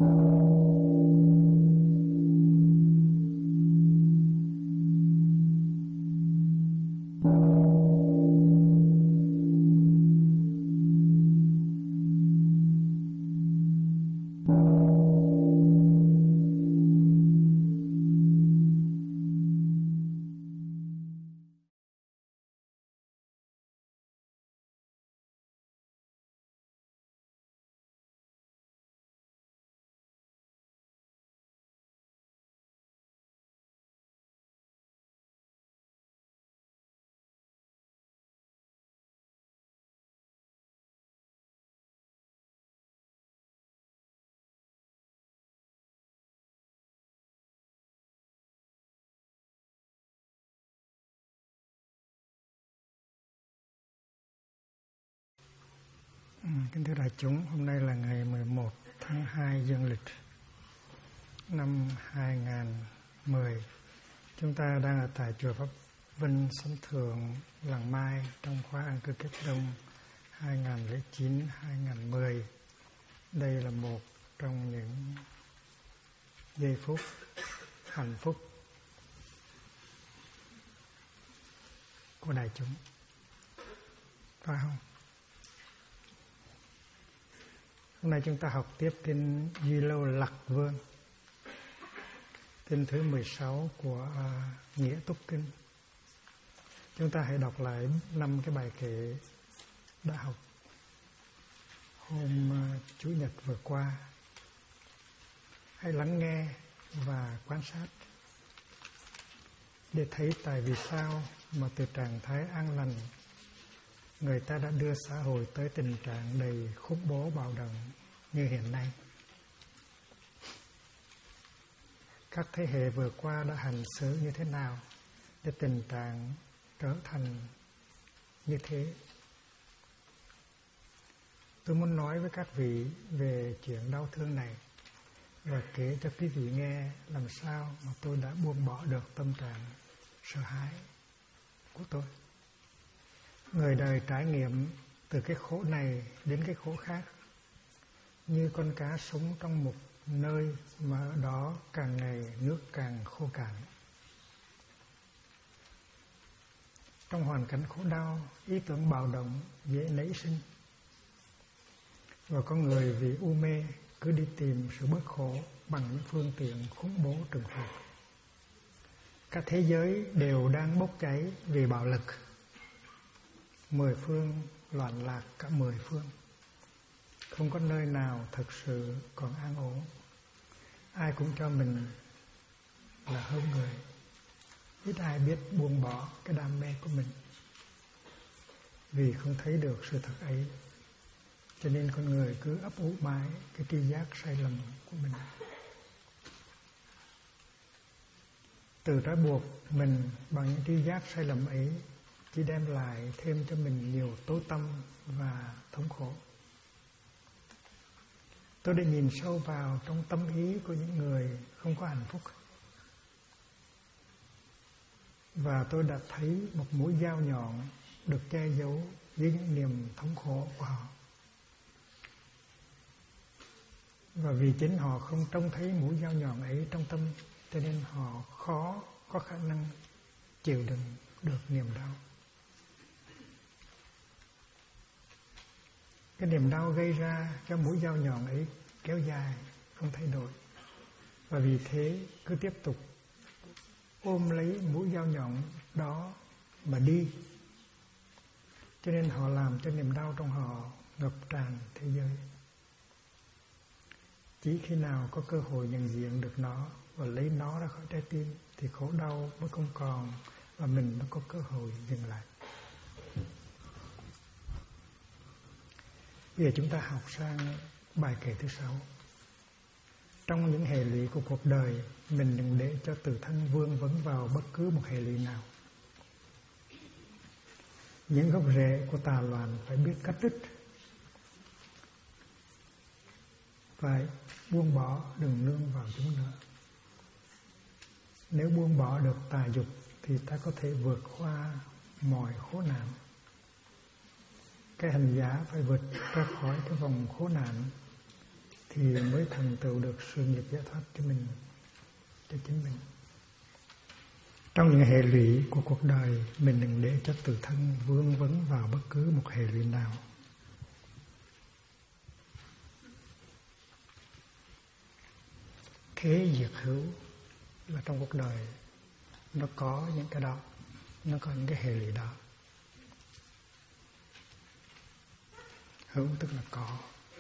Kính thưa đại chúng, hôm nay là ngày 11 tháng 2 dương lịch năm 2010. Chúng ta đang ở tại chùa Pháp Vinh, Sấm Thượng, Làng Mai trong khóa An cư Kết Đông 2009-2010. Đây là một trong những giây phút hạnh phúc của đại chúng, phải không? Hôm nay chúng ta học tiếp kinh Duy Lâu Lạc Vương, kinh thứ 16 của Nghĩa Túc Kinh. Chúng ta hãy đọc lại 5 cái bài kệ đã học hôm Chủ nhật vừa qua. Hãy lắng nghe và quan sát để thấy tại vì sao mà từ trạng thái an lành người ta đã đưa xã hội tới tình trạng đầy khủng bố bạo động như hiện nay. Các thế hệ vừa qua đã hành xử như thế nào để tình trạng trở thành như thế? Tôi muốn nói với các vị về chuyện đau thương này và kể cho quý vị nghe làm sao mà tôi đã buông bỏ được tâm trạng sợ hãi của tôi. Người đời trải nghiệm từ cái khổ này đến cái khổ khác, như con cá sống trong một nơi mà ở đó càng ngày nước càng khô cạn. Trong hoàn cảnh khổ đau, ý tưởng bạo động dễ nảy sinh, và con người vì u mê cứ đi tìm sự bớt khổ bằng những phương tiện khủng bố trừng phạt. Cả thế giới đều đang bốc cháy vì bạo lực. 10 phương loạn lạc cả 10 phương. Không có nơi nào thật sự còn an ổn. Ai cũng cho mình là hơn người. Ít ai biết buông bỏ cái đam mê của mình, vì không thấy được sự thật ấy. Cho nên con người cứ ấp ủ mãi cái tri giác sai lầm của mình, tự trói buộc mình bằng những tri giác sai lầm ấy chỉ đem lại thêm cho mình nhiều tối tăm và thống khổ. Tôi đã nhìn sâu vào trong tâm ý của những người không có hạnh phúc, và tôi đã thấy một mũi dao nhọn được che giấu dưới những niềm thống khổ của họ. Và vì chính họ không trông thấy mũi dao nhọn ấy trong tâm, cho nên họ khó có khả năng chịu đựng được niềm đau. Cái niềm đau gây ra cho mũi dao nhọn ấy kéo dài, không thay đổi, và vì thế cứ tiếp tục ôm lấy mũi dao nhọn đó mà đi. Cho nên họ làm cho niềm đau trong họ ngập tràn thế giới. Chỉ khi nào có cơ hội nhận diện được nó và lấy nó ra khỏi trái tim thì khổ đau mới không còn, và mình mới có cơ hội dừng lại. Bây giờ chúng ta học sang bài kệ thứ 6. Trong những hệ lụy của cuộc đời, mình đừng để cho tự thân vương vấn vào bất cứ một hệ lụy nào. Những gốc rễ của tà loạn phải biết cắt đứt, phải buông bỏ, đừng nương vào chúng nữa. Nếu buông bỏ được tà dục thì ta có thể vượt qua mọi khổ nạn. Cái hành giả phải vượt ra khỏi cái vòng khổ nạn thì mới thành tựu được sự nghiệp giải thoát cho mình, cho chính mình. Trong những hệ lụy của cuộc đời, mình đừng để cho tự thân vướng vấn vào bất cứ một hệ lụy nào. Thế diệt hữu là trong cuộc đời nó có những cái đó, nó có những cái hệ lụy đó. Hữu tức là có.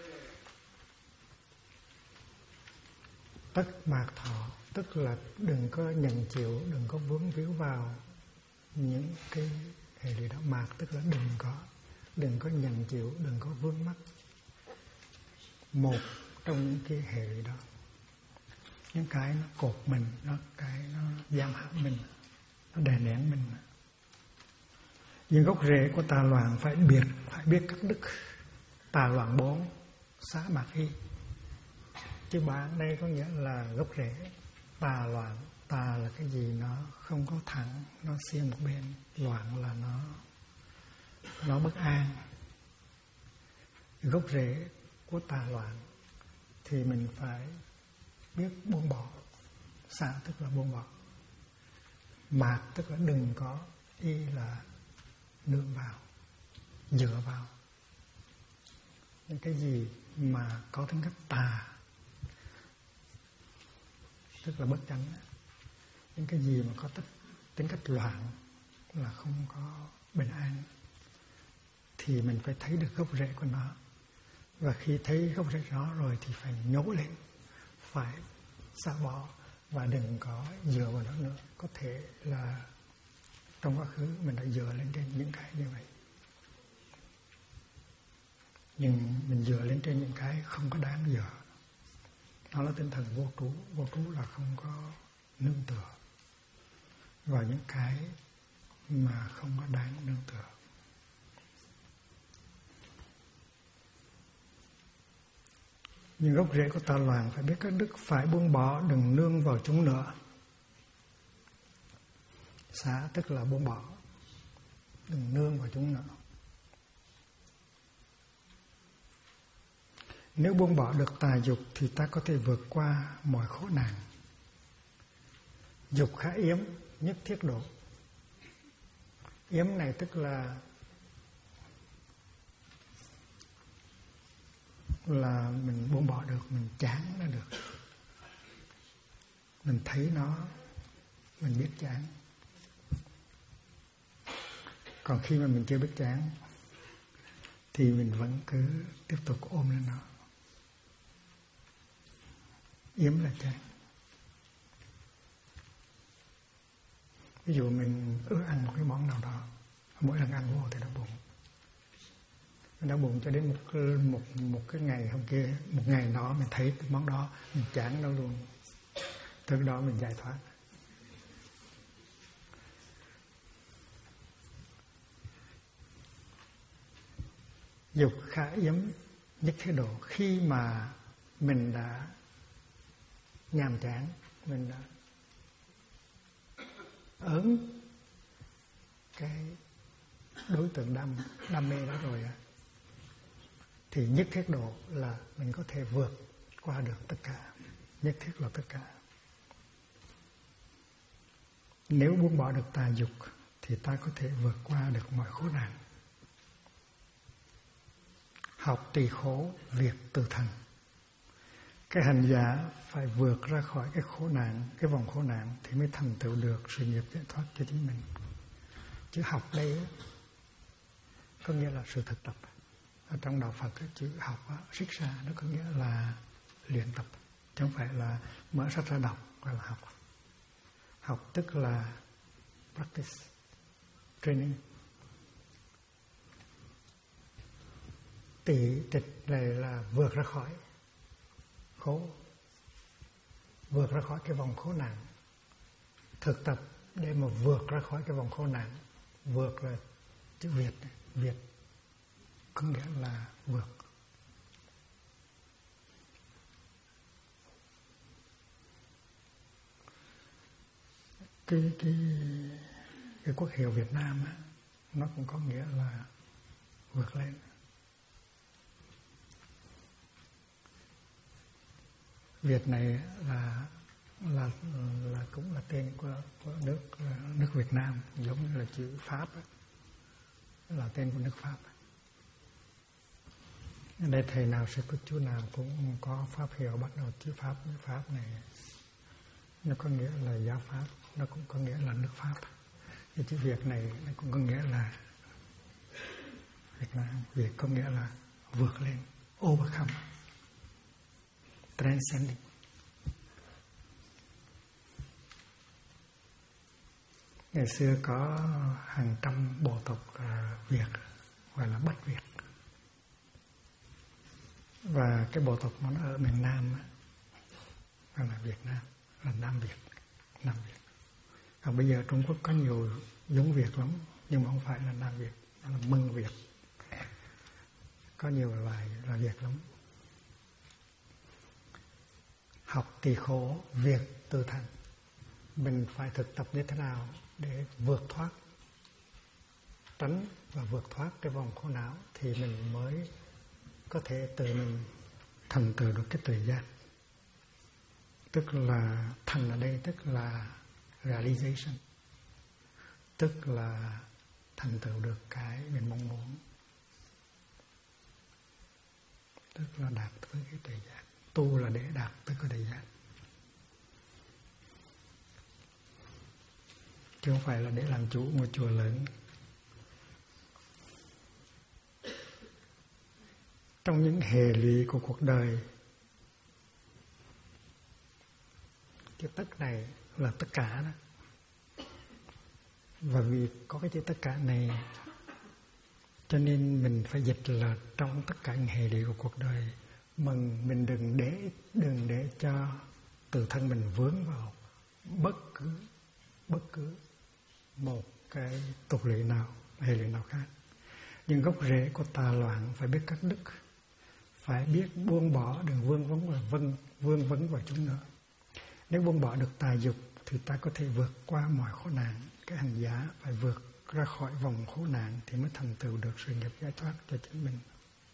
Tất mạc thọ tức là đừng có nhận chịu, đừng có vướng víu vào những cái hệ lụy đó. Mạc tức là đừng có nhận chịu, đừng có vướng mắc một trong những cái hệ lụy đó. Những cái nó cột mình, nó giam hãm mình, nó đè nén mình. Nhưng gốc rễ của tà loạn phải biết các đức. Tà loạn 4, xá mạc hy. Chữ bản đây có nghĩa là gốc rễ. Tà loạn, tà là cái gì nó không có thẳng, nó xiên một bên. Loạn là nó bất an. Gốc rễ của tà loạn thì mình phải biết buông bỏ. Xả tức là buông bỏ. Mạc tức là đừng có, y là nương vào, dựa vào. Những cái gì mà có tính cách tà tức là bất chánh. Những cái gì mà có tính cách loạn là không có bình an, thì mình phải thấy được gốc rễ của nó. Và khi thấy gốc rễ đó rồi thì phải nhổ lên, phải xả bỏ và đừng có dựa vào nó nữa. Có thể là trong quá khứ mình đã dựa lên trên những cái như vậy, nhưng mình dựa lên trên những cái không có đáng dựa. Đó là tinh thần vô trú. Vô trú là không có nương tựa vào những cái mà không có đáng nương tựa. Nhưng gốc rễ của tà loạn phải biết các đức, phải buông bỏ, đừng nương vào chúng nữa. Xả tức là buông bỏ, đừng nương vào chúng nữa. Nếu buông bỏ được tà dục thì ta có thể vượt qua mọi khổ nạn. Dục khả yếm, nhất thiết độ. Yếm này tức là mình buông bỏ được, mình chán nó được. Mình thấy nó, mình biết chán. Còn khi mà mình chưa biết chán thì mình vẫn cứ tiếp tục ôm lên nó. Yếm là chán. Ví dụ mình ưa ăn một cái món nào đó, mỗi lần ăn vô thì đau bụng. Đau bụng cho đến một cái ngày hôm kia, một ngày đó mình thấy cái món đó mình chán nó luôn. Từ đó mình giải thoát. Dục khả yếm nhất thiết độ. Khi mà mình đã nhàm chán, mình đã ớn cái đối tượng đam mê đó rồi, thì nhất thiết độ là mình có thể vượt qua được tất cả. Nhất thiết là tất cả. Nếu buông bỏ được tà dục thì ta có thể vượt qua được mọi khổ nạn. Học tỳ khổ, việc từ thành. Cái hành giả phải vượt ra khỏi cái khổ nạn, cái vòng khổ nạn thì mới thành tựu được sự nghiệp giải thoát cho chính mình. Chữ học đây có nghĩa là sự thực tập. Ở trong đạo Phật chữ học Siksha nó có nghĩa là luyện tập, chứ không phải là mở sách ra đọc gọi là học. Học tức là practice, training. Tỳ tịch này là vượt ra khỏi khổ, vượt ra khỏi cái vòng khổ nạn. Thực tập để mà vượt ra khỏi cái vòng khổ nạn. Vượt là chữ Việt, Việt có nghĩa là vượt. Cái quốc hiệu Việt Nam á, nó cũng có nghĩa là vượt lên. Việt này là cũng là tên của nước Việt Nam, giống như là chữ Pháp ấy, là tên của nước Pháp. Ở đây thầy nào sẽ có chú nào cũng có pháp hiệu bắt đầu chữ Pháp. Nước Pháp này nó có nghĩa là giáo Pháp, nó cũng có nghĩa là nước Pháp. Cái chữ Việt này nó cũng có nghĩa là Việt Nam. Việt có nghĩa là vượt lên, overcome, transcending. Ngày xưa có hàng trăm bộ tộc Việt gọi là Bất Việt. Và cái bộ tộc nó ở miền Nam gọi là Việt Nam, là Nam Việt. Còn bây giờ Trung Quốc có nhiều giống Việt lắm, nhưng mà không phải là Nam Việt, nó là Mân Việt. Có nhiều loài là Việt lắm. Học thì khổ, việc tự thành. Mình phải thực tập như thế nào để vượt thoát, tránh và vượt thoát cái vòng khổ não, thì mình mới có thể tự mình thành tựu được cái tuệ giác. Tức là thành ở đây tức là realization, tức là thành tựu được cái mình mong muốn, tức là đạt tới cái tuệ giác. Tu là để đạt tới cái tuệ giác, chứ không phải là để làm chủ ngôi chùa lớn. Trong những hệ lụy của cuộc đời, chữ tất này là tất cả đó. Và vì có cái chữ tất cả này, cho nên mình phải dịch là trong tất cả những hệ lụy của cuộc đời, mình đừng để cho tự thân mình vướng vào bất cứ một cái tục lệ nào, hệ lụy nào khác. Nhưng gốc rễ của tà loạn phải biết cắt đứt, phải biết buông bỏ, đừng vương vấn vào chúng nữa. Nếu buông bỏ được tà dục thì ta có thể vượt qua mọi khổ nạn. Cái hành giả phải vượt ra khỏi vòng khổ nạn thì mới thành tựu được sự nghiệp giải thoát cho chính mình.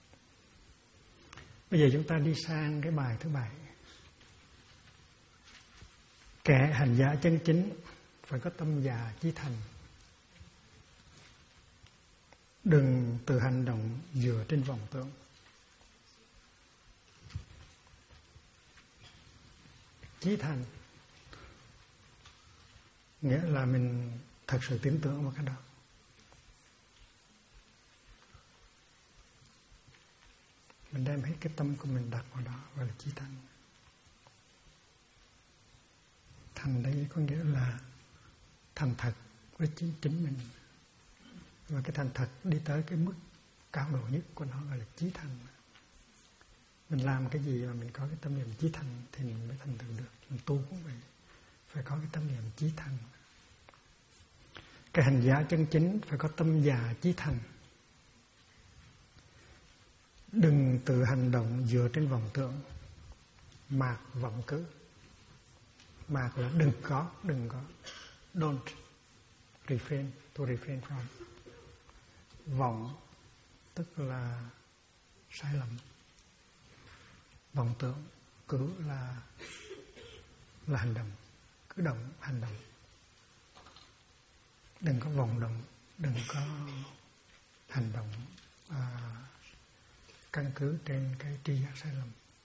Bây giờ chúng ta đi sang cái bài thứ 7. Kẻ hành giả chân chính phải có tâm già chí thành. Đừng tự hành động dựa trên vọng tưởng. Chí thành nghĩa là mình thật sự tin tưởng vào cái đó. Mình đem hết cái tâm của mình đặt vào đó, gọi là chí thành. Thành đây có nghĩa là thành thật với chính mình. Và cái thành thật đi tới cái mức cao độ nhất của nó gọi là chí thành. Mình làm cái gì mà mình có cái tâm niệm chí thành thì mình mới thành tựu được. Mình tu cũng vậy, phải có cái tâm niệm chí thành. Cái hành giả chân chính phải có tâm già chí thành. Đừng tự hành động dựa trên vọng tưởng, mạc vọng cứ. Mạc là đừng có. Don't refrain, to refrain from. Vọng tức là sai lầm. Vọng tưởng cứ là hành động, cứ động hành động. Đừng có vọng động, đừng có hành động căn cứ trên cái tri giác sai lầm.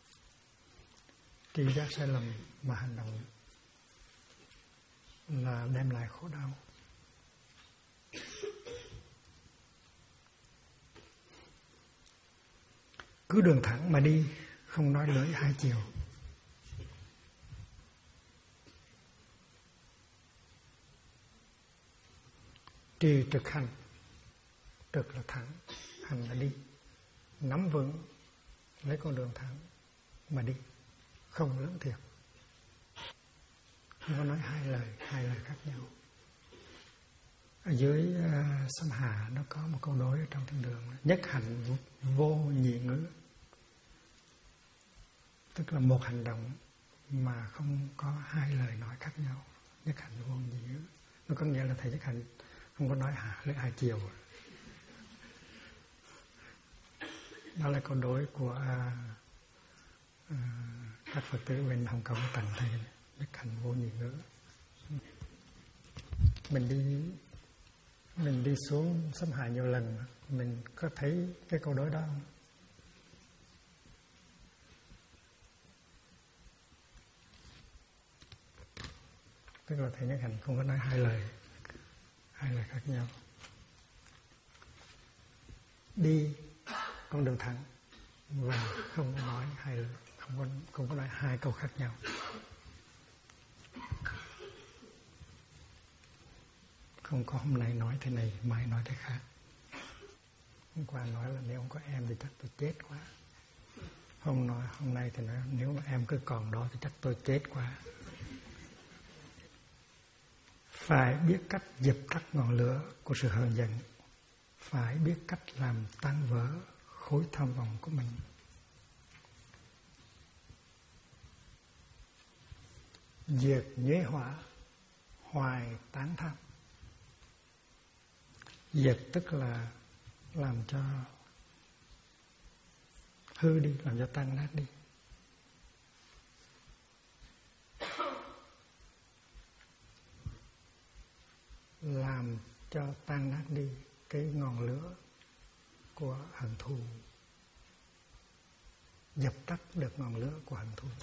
Tri giác sai lầm mà hành động là đem lại khổ đau. Cứ đường thẳng mà đi, không nói lưỡi hai chiều. Trì trực hành. Trực là thẳng, hành là đi. Nắm vững lấy con đường thẳng mà đi, không lưỡng thiệt. Không có nói hai lời khác nhau. Ở dưới Sâm Hà nó có một câu đối ở trong Thiên Đường: nhất hành vô nhị ngữ. Tức là một hành động mà không có hai lời nói khác nhau. Nhất hành vô nhị ngữ. Nó có nghĩa là thầy nhất hành không có nói lưỡi hai chiều. Đó là câu đối của các Phật tử bên Hồng Kông tặng thầy Đức Hạnh Vô Nhị Ngữ. Mình đi xuống xâm hại nhiều lần, mình có thấy cái câu đối đó không? Tức là thầy Nhất Hạnh không có nói hai lời khác nhau. Đi con đường thẳng và không có nói hai lời, không có nói hai câu khác nhau. Không có hôm nay nói thế này, mai nói thế khác. Hôm qua nói là nếu không có em thì chắc tôi chết quá. Hôm nay thì nói nếu mà em cứ còn đó thì chắc tôi chết quá. Phải biết cách dập tắt ngọn lửa của sự hờn giận. Phải biết cách làm tan vỡ khối tham vọng của mình. Diệt nhuế hỏa, hoài tán tham. Diệt tức là làm cho hư đi, làm cho tan nát đi. Làm cho tan nát đi cái ngọn lửa của hận thù. Dập tắt được ngọn lửa của hận thù.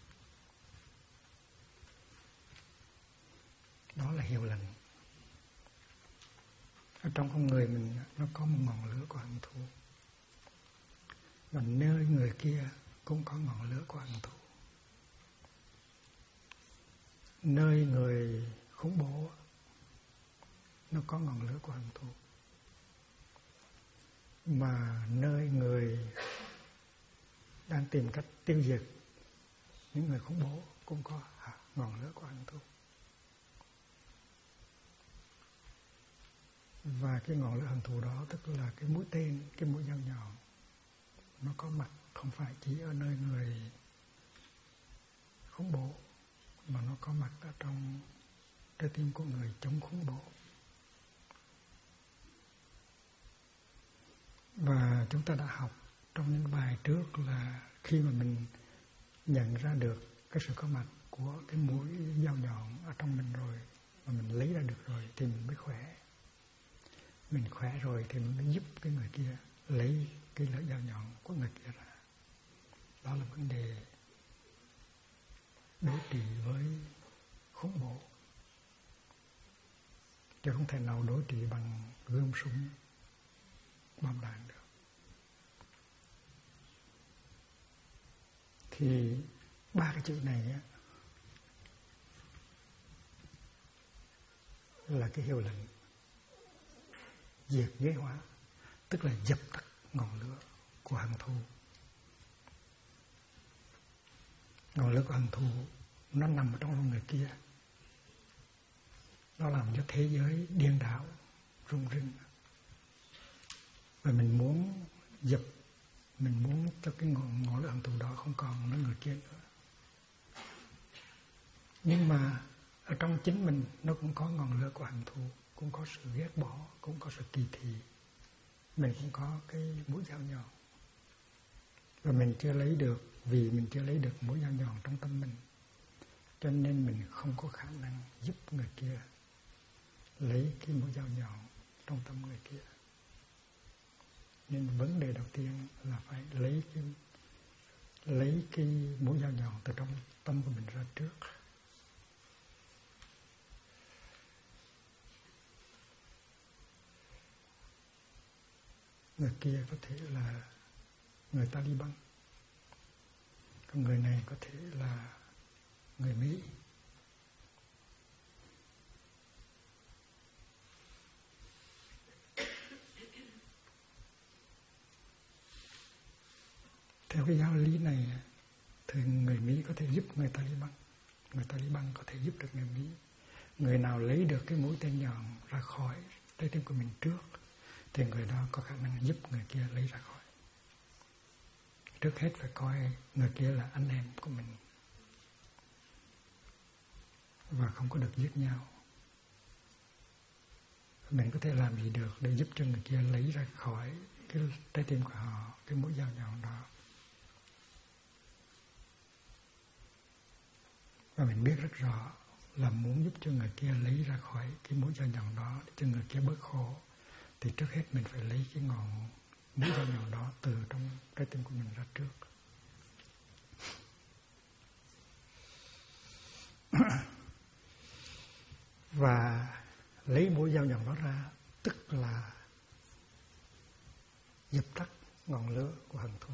Đó là hiệu lệnh. Ở trong con người mình nó có một ngọn lửa của hận thù. Và nơi người kia cũng có ngọn lửa của hận thù. Nơi người khủng bố nó có ngọn lửa của hận thù. Mà nơi người đang tìm cách tiêu diệt những người khủng bố cũng có ngọn lửa của hận thù. Và cái ngọn lửa hận thù đó tức là cái mũi tên, cái mũi dao nhọn. Nó có mặt không phải chỉ ở nơi người khủng bố, mà nó có mặt ở trong trái tim của người chống khủng bố. Và chúng ta đã học trong những bài trước là khi mà mình nhận ra được cái sự có mặt của cái mũi dao nhọn ở trong mình rồi, mà mình lấy ra được rồi thì mình mới khỏe. Mình khỏe rồi thì mình mới giúp cái người kia lấy cái lưỡi dao nhọn của người kia ra. Đó là vấn đề đối trị với khủng bố. Chứ không thể nào đối trị bằng gươm súng bom đạn được. Thì ba cái chữ này á, là cái hiệu lệnh diệt ghế hóa, tức là dập tắt ngọn lửa của hận thù. Ngọn lửa của hận thù nó nằm ở trong lòng người kia. Nó làm cho thế giới điên đảo, rung rinh. Và mình muốn dập, mình muốn cho cái ngọn lửa hận thù đó không còn ở người kia nữa. Nhưng mà ở trong chính mình nó cũng có ngọn lửa của hận thù, cũng có sự ghét bỏ, cũng có sự kỳ thị. Mình cũng có cái mũi dao nhọn. Và mình chưa lấy được, vì mình chưa lấy được mũi dao nhọn trong tâm mình, cho nên mình không có khả năng giúp người kia lấy cái mũi dao nhọn trong tâm người kia. Nên vấn đề đầu tiên là phải lấy cái mũi dao nhọn từ trong tâm của mình ra trước. Người kia có thể là người Taliban, còn người này có thể là người Mỹ. Theo cái giáo lý này thì người Mỹ có thể giúp người Taliban, người Taliban có thể giúp được người Mỹ. Người nào lấy được cái mũi tên nhọn ra khỏi trái tim của mình trước thì người đó có khả năng giúp người kia lấy ra khỏi. Trước hết phải coi người kia là anh em của mình và không có được giết nhau. Mình có thể làm gì được để giúp cho người kia lấy ra khỏi cái trái tim của họ cái mũi dao nhọn đó. Và mình biết rất rõ là muốn giúp cho người kia lấy ra khỏi cái mũi dao nhọn đó để cho người kia bớt khổ, thì trước hết mình phải lấy cái ngọn mũi dao nhọn đó từ trong trái tim của mình ra trước. Và lấy mũi dao nhọn đó ra tức là dập tắt ngọn lửa của hận thù.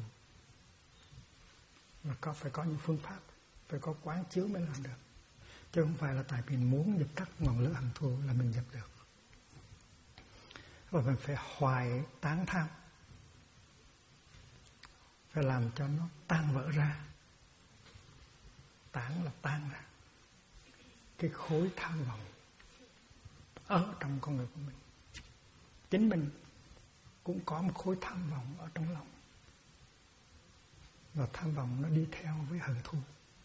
Và phải có những phương pháp, phải có quán chiếu mới làm được. Chứ không phải là tại mình muốn dập tắt ngọn lửa hận thù là mình dập được. Và mình phải hoại tán tham, phải làm cho nó tan vỡ ra. Tán là tan ra cái khối tham vọng ở trong con người của mình. Chính mình cũng có một khối tham vọng ở trong lòng, và tham vọng nó đi theo với hận thù,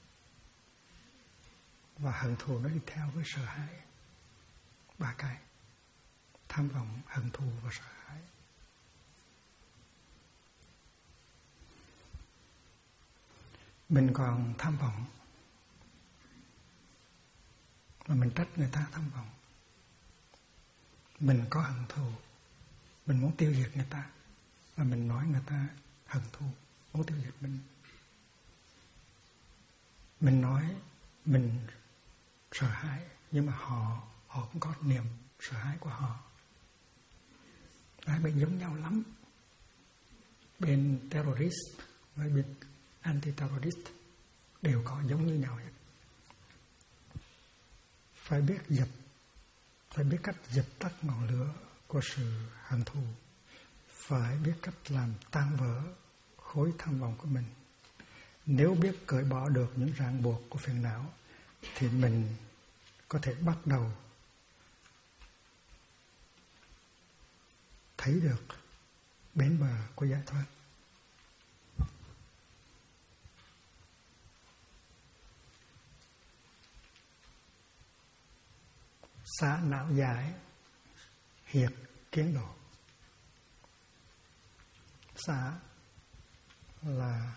và hận thù nó đi theo với sợ hãi. Ba cái: tham vọng, hận thù và sợ hãi. Mình còn tham vọng mà mình trách người ta tham vọng. Mình có hận thù, mình muốn tiêu diệt người ta, và mình nói người ta hận thù, muốn tiêu diệt mình. Mình nói mình sợ hãi, nhưng mà họ cũng có niềm sợ hãi của họ. Hai bên giống nhau lắm. Bên terrorist với bên anti-terrorist đều có giống như nhau. Phải biết cách dập tắt ngọn lửa của sự hận thù, phải biết cách làm tan vỡ khối tham vọng của mình. Nếu biết cởi bỏ được những ràng buộc của phiền não thì mình có thể bắt đầu thấy được bến bờ của giải thoát. Xả não giải, hiệt kiến độ. Xả là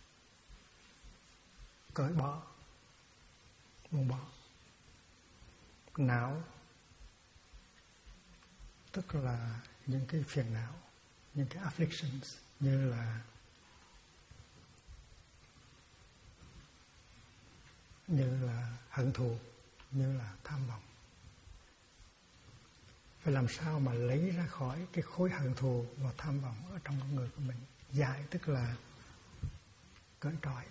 cởi bỏ, buông bỏ. Não tức là những cái phiền não, những cái afflictions, như là hận thù, như là tham vọng. Phải làm sao mà lấy ra khỏi cái khối hận thù và tham vọng ở trong con người của mình. Giải tức là cởi trói.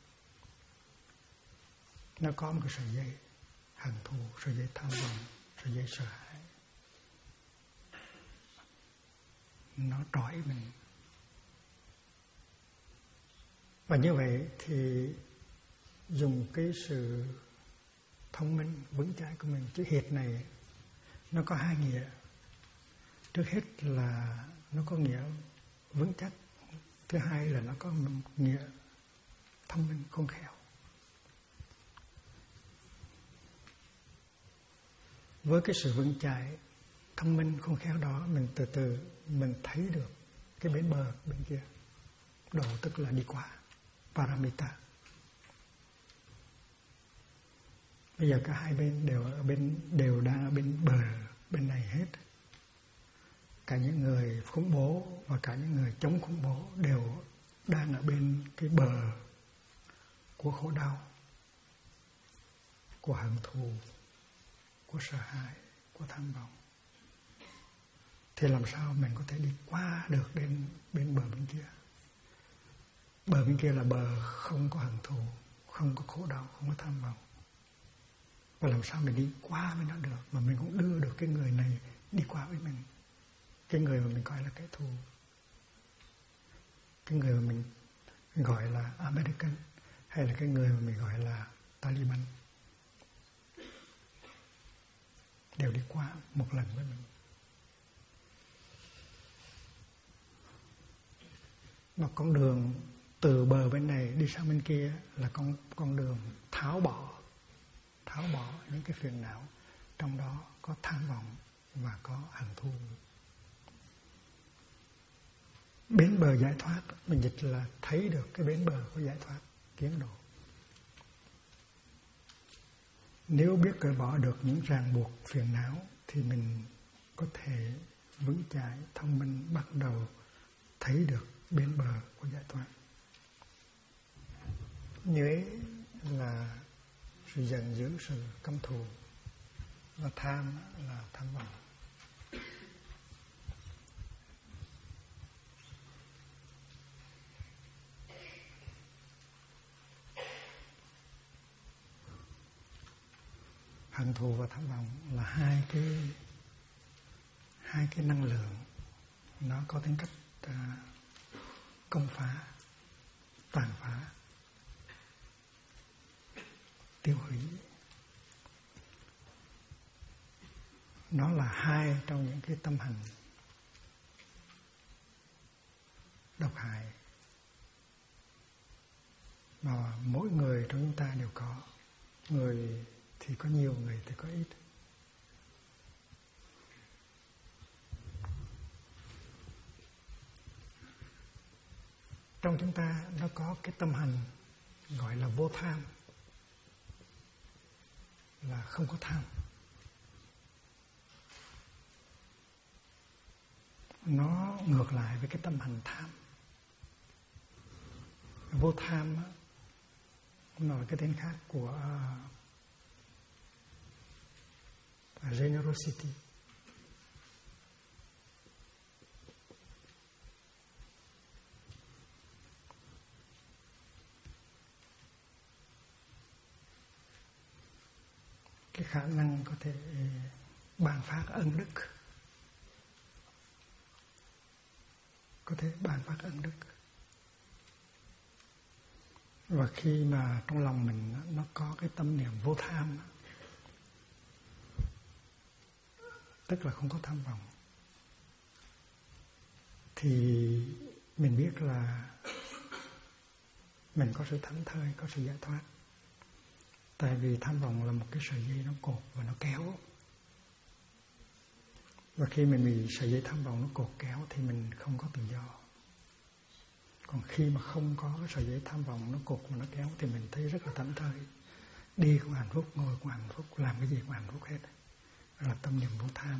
Nó có một cái sợi dây hận thù, sợi dây tham vọng, sợi dây sợ hãi. Nó trói mình. Và như vậy thì dùng cái sự thông minh vững chãi của mình. Chữ hiệt này nó có hai nghĩa. Trước hết là nó có nghĩa vững chắc. Thứ hai là nó có nghĩa thông minh khôn khéo. Với cái sự vững chãi, thông minh khôn khéo đó, mình từ từ mình thấy được cái bến bờ bên kia. Độ tức là đi qua, paramita. Bây giờ cả hai bên đều đang ở bên bờ bên này hết. Cả những người khủng bố và cả những người chống khủng bố đều đang ở bên cái bờ của khổ đau, của hận thù, của sợ hãi, của tham vọng. Thì làm sao mình có thể đi qua được đến bên bờ bên kia? Bờ bên kia là bờ không có hận thù, không có khổ đau, không có tham vọng. Và làm sao mình đi qua với nó được, mà mình cũng đưa được cái người này đi qua với mình. Cái người mà mình coi là kẻ thù, cái người mà mình gọi là American, hay là cái người mà mình gọi là Taliban, đều đi qua một lần với mình. Mà con đường từ bờ bên này đi sang bên kia là con đường tháo bỏ những cái phiền não, trong đó có tham vọng và có hận thù. Bến bờ giải thoát, mình dịch là thấy được cái bến bờ của giải thoát, kiến độ. Nếu biết cởi bỏ được những ràng buộc phiền não thì mình có thể vững chãi, thông minh, bắt đầu thấy được bên bờ của giải thoát. Nhuế là sự giận dữ, sự căm thù, và tham là tham vọng. Hận thù và tham vọng là hai cái năng lượng, nó có tính cách công phá, tàn phá, tiêu hủy. Nó là hai trong những cái tâm hành độc hại mà mỗi người trong chúng ta đều có. Người thì có nhiều, người thì có ít. Trong chúng ta nó có cái tâm hành gọi là vô tham, là không có tham. Nó ngược lại với cái tâm hành tham. Vô tham á, nói cái tên khác của generosity. Cái khả năng có thể ban phát ân đức, có thể ban phát ân đức. Và khi mà trong lòng mình nó có cái tâm niệm vô tham, tức là không có tham vọng, thì mình biết là mình có sự thảnh thơi, có sự giải thoát. Tại vì tham vọng là một cái sợi dây nó cột và nó kéo. Và khi mình bị sợi dây tham vọng nó cột kéo thì mình không có tự do. Còn khi mà không có cái sợi dây tham vọng nó cột và nó kéo thì mình thấy rất là thảnh thơi. Đi cũng hạnh phúc, ngồi cũng hạnh phúc, làm cái gì cũng hạnh phúc hết. Đó là tâm niệm vô tham.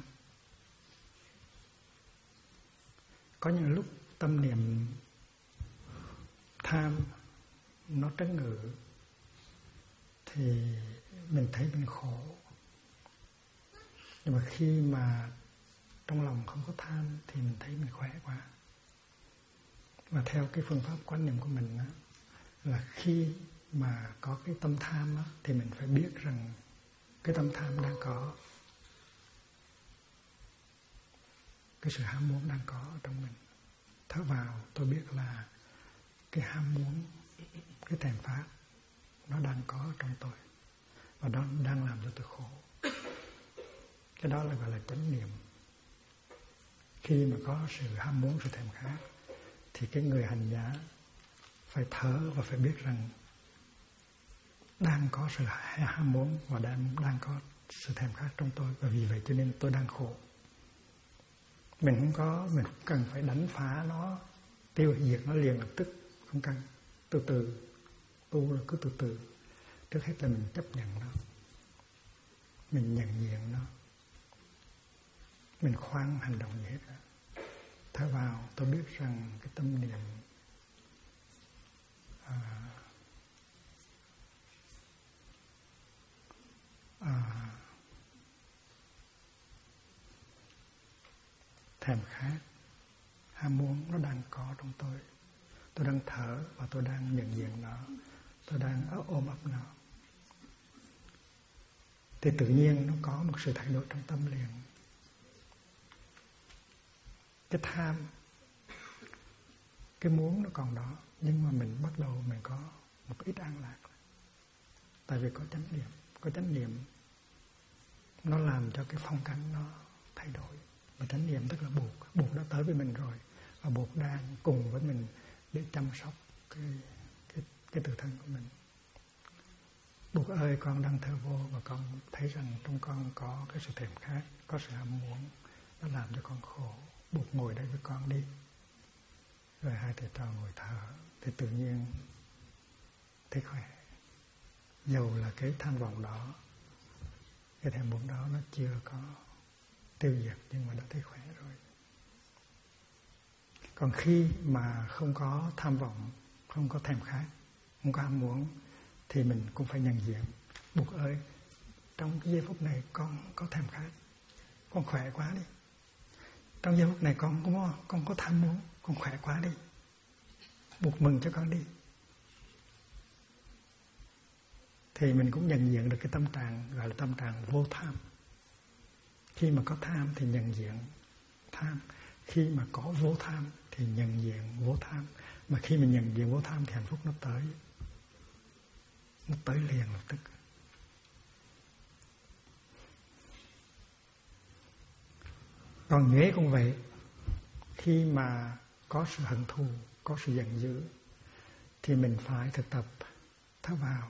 Có những lúc tâm niệm tham nó trấn ngự thì mình thấy mình khổ. Nhưng mà khi mà trong lòng không có tham thì mình thấy mình khỏe quá. Và theo cái phương pháp quan niệm của mình đó, là khi mà có cái tâm tham đó, thì mình phải biết rằng cái tâm tham đang có, cái sự ham muốn đang có ở trong mình. Thở vào tôi biết là cái ham muốn, cái thèm khát nó đang có trong tôi và nó đang làm cho tôi khổ. Cái đó là gọi là chánh niệm. Khi mà có sự ham muốn, sự thèm khát thì cái người hành giả phải thở và phải biết rằng đang có sự ham muốn và đang có sự thèm khát trong tôi, và vì vậy cho nên tôi đang khổ. Mình không cần phải đánh phá nó, tiêu diệt nó liền lập tức, không cần. Từ từ, tu là cứ từ từ. Trước hết là mình chấp nhận nó, mình nhận diện nó, mình khoan hành động gì hết. Thở vào tôi biết rằng cái tâm niệm thèm khát, ham muốn nó đang có trong tôi. Tôi đang thở và tôi đang nhận diện nó, tôi đang ôm ấp nó. Thì tự nhiên nó có một sự thay đổi trong tâm liền. Cái tham, cái muốn nó còn đó, nhưng mà mình bắt đầu mình có một ít an lạc. Tại vì có chánh niệm. Có chánh niệm nó làm cho cái phong cảnh nó thay đổi. Và chánh niệm tức là buộc đã tới với mình rồi, và buộc đang cùng với mình để chăm sóc cái tự thân của mình. Buộc ơi, con đang thơ vô và con thấy rằng trong con có cái sự thèm khát, có sự ham muốn, nó làm cho con khổ. Buộc ngồi đây với con đi. Rồi hai thầy trò ngồi thở thì tự nhiên thấy khỏe. Dầu là cái tham vọng đó cái thèm muốn đó nó chưa có tiêu diệt, nhưng mà đã thấy khỏe rồi. Còn khi mà không có tham vọng, không có thèm khát, không có ham muốn, thì mình cũng phải nhận diện: Bụt ơi, trong cái giây phút này con có thèm khát, con khỏe quá đi. Trong giây phút này con có tham muốn, con khỏe quá đi. Bụt mừng cho con đi. Thì mình cũng nhận diện được cái tâm trạng gọi là tâm trạng vô tham. Khi mà có tham thì nhận diện tham. Khi mà có vô tham thì nhận diện vô tham. Mà khi mình nhận diện vô tham thì hạnh phúc nó tới. Nó tới liền lập tức. Còn nhuế cũng vậy. Khi mà có sự hận thù, có sự giận dữ, thì mình phải thực tập thở vào.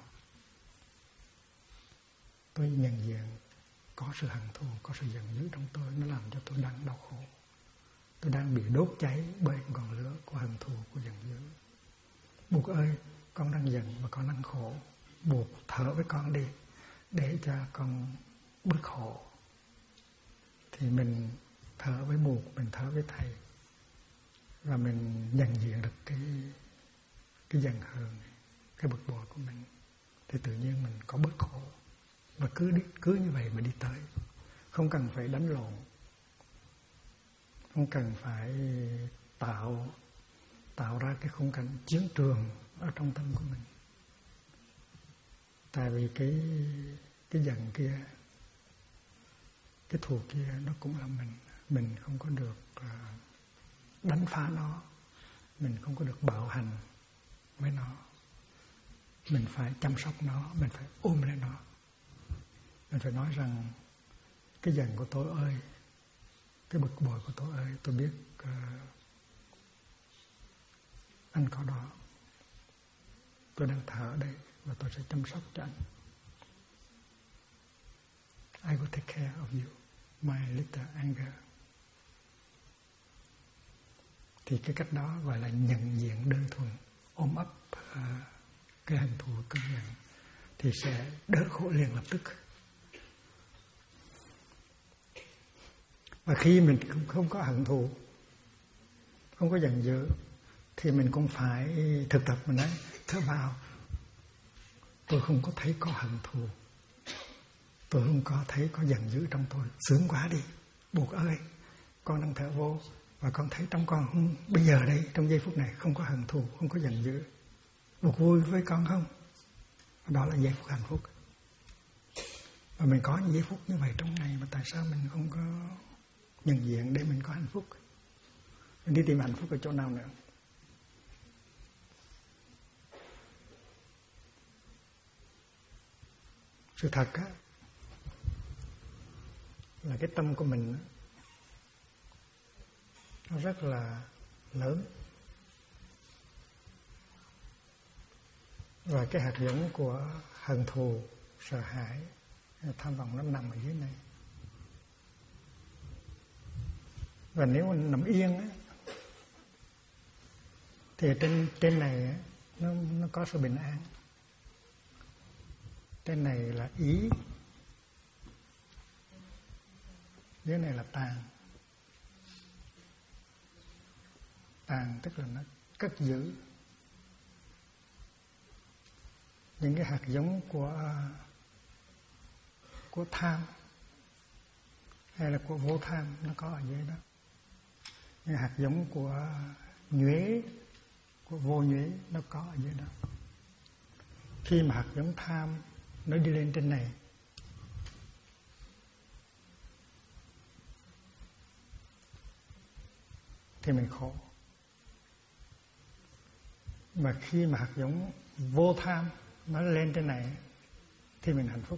Tôi nhận diện có sự hận thù, có sự giận dữ trong tôi, nó làm cho tôi đang đau khổ. Tôi đang bị đốt cháy bởi ngọn lửa của hận thù, của giận dữ. Bụt ơi, con đang giận và con đang khổ. Bụt thở với con đi, để cho con bớt khổ. Thì mình thở với Bụt, mình thở với Thầy, và mình nhận diện được cái giận hờn, cái bực bội của mình, thì tự nhiên mình có bớt khổ. Và cứ như vậy mà đi tới. Không cần phải đánh lộn, không cần phải tạo ra cái khung cảnh chiến trường ở trong tâm của mình. Tại vì cái giận kia, cái thù kia nó cũng là mình không có được đánh phá nó, mình không có được bạo hành với nó. Mình phải chăm sóc nó, mình phải ôm lấy nó. Mình phải nói rằng: cái giận của tôi ơi, cái bực bội của tôi ơi, tôi biết anh có đó. Tôi đang thở đây và tôi sẽ chăm sóc cho anh. I will take care of you, my little anger. Thì cái cách đó gọi là nhận diện đơn thuần, ôm ấp cái hận thù cơn giận, thì sẽ đỡ khổ liền lập tức. Và khi mình không có hận thù, không có giận dữ, thì mình cũng phải thực tập. Mình nói thở vào: tôi không có thấy có hận thù, tôi không có thấy có giận dữ trong tôi. Sướng quá đi. Bụt ơi, con đang thở vô, và con thấy trong con bây giờ đây, trong giây phút này, không có hận thù, không có giận dữ. Bụt vui với con không? Đó là giây phút hạnh phúc. Và mình có những giây phút như vậy trong ngày, mà tại sao mình không có nhận diện để mình có hạnh phúc? Mình đi tìm hạnh phúc ở chỗ nào nữa? Sự thật á, là cái tâm của mình nó rất là lớn. Và cái hạt giống của hận thù, sợ hãi, tham vọng nó nằm ở dưới này. Và nếu mình nằm yên á, thì trên này á, nó có sự bình an. Trên này là ý, dưới này là tàn. Tàn tức là nó cất giữ những cái hạt giống của tham hay là của vô tham, nó có ở dưới đó. Những hạt giống của nhuế, của vô nhuế, nó có ở dưới đó. Khi mà hạt giống tham nó đi lên trên này, thì mình khổ. Mà khi mà hạt giống vô tham nó lên trên này, thì mình hạnh phúc.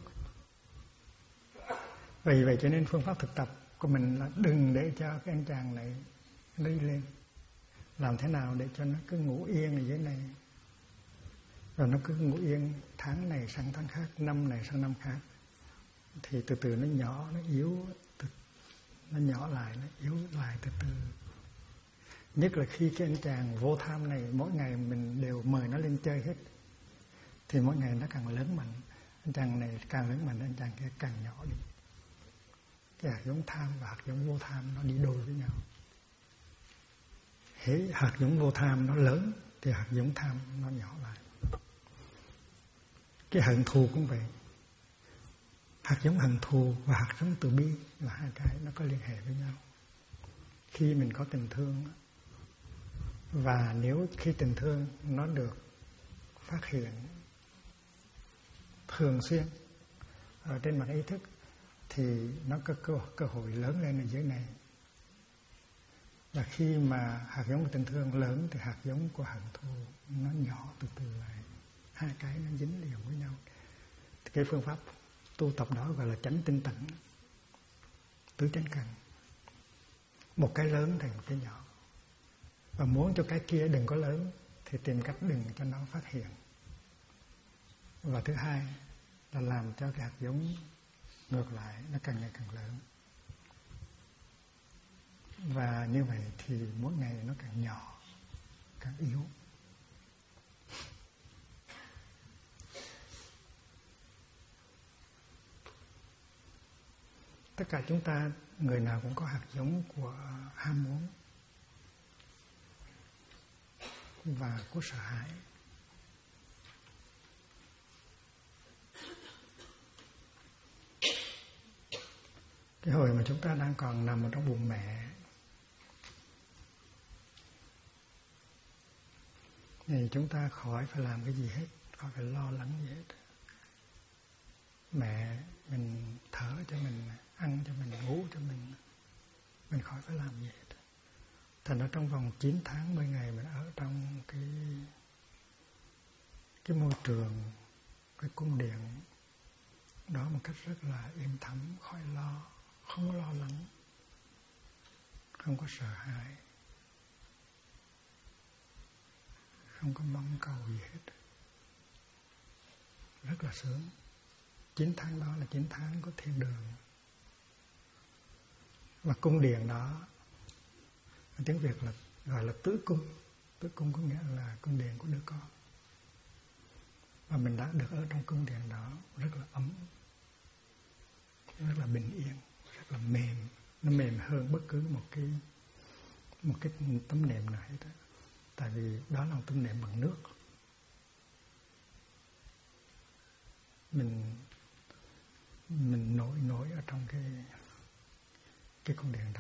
Vì vậy cho nên phương pháp thực tập của mình là đừng để cho cái anh chàng này nó đi lên. Làm thế nào để cho nó cứ ngủ yên ở dưới này, rồi nó cứ ngủ yên tháng này sang tháng khác, năm này sang năm khác, thì từ từ nó nhỏ, nó yếu, nó nhỏ lại, nó yếu lại từ từ. Nhất là khi cái anh chàng vô tham này mỗi ngày mình đều mời nó lên chơi hết, thì mỗi ngày nó càng lớn mạnh. Anh chàng này càng lớn mạnh, anh chàng kia càng nhỏ đi. Cái hạt giống tham và hạt giống vô tham nó đi đôi với nhau. Hễ hạt giống vô tham nó lớn thì hạt giống tham nó nhỏ lại. Cái hận thù cũng vậy. Hạt giống hận thù và hạt giống từ bi là hai cái nó có liên hệ với nhau. Khi mình có tình thương, và nếu khi tình thương nó được phát hiện thường xuyên ở trên mặt ý thức thì nó có cơ hội lớn lên ở dưới này. Và khi mà hạt giống của tình thương lớn thì hạt giống của hận thù nó nhỏ từ từ lại. Hai cái nó dính liền với nhau. Cái phương pháp tu tập đó gọi là chánh tinh tấn, tứ chánh cần. Một cái lớn thành một cái nhỏ. Và muốn cho cái kia đừng có lớn thì tìm cách đừng cho nó phát hiện. Và thứ hai là làm cho cái hạt giống ngược lại nó càng ngày càng lớn. Và như vậy thì mỗi ngày nó càng nhỏ, càng yếu. Tất cả chúng ta, người nào cũng có hạt giống của ham muốn và của sợ hãi. Cái hồi mà chúng ta đang còn nằm ở trong bụng mẹ thì chúng ta khỏi phải làm cái gì hết, khỏi phải lo lắng gì hết. Mẹ mình thở cho mình, ăn cho mình, ngủ cho mình khỏi phải làm gì hết. Thành ra trong vòng 9 tháng 10 ngày mình ở trong cái môi trường, cái cung điện đó một cách rất là êm thấm, khỏi lo, không có lo lắng, không có sợ hãi, không có mong cầu gì hết. Rất là sướng. 9 tháng đó là 9 tháng của thiên đường. Và cung điện đó, tiếng Việt là gọi là tứ cung. Tứ cung có nghĩa là cung điện của đứa con. Và mình đã được ở trong cung điện đó rất là ấm, rất là bình yên, rất là mềm. Nó mềm hơn bất cứ một cái tấm nệm nào hết. Tại vì đó là một tấm nệm bằng nước. Mình nổi ở trong cái cung điện đó.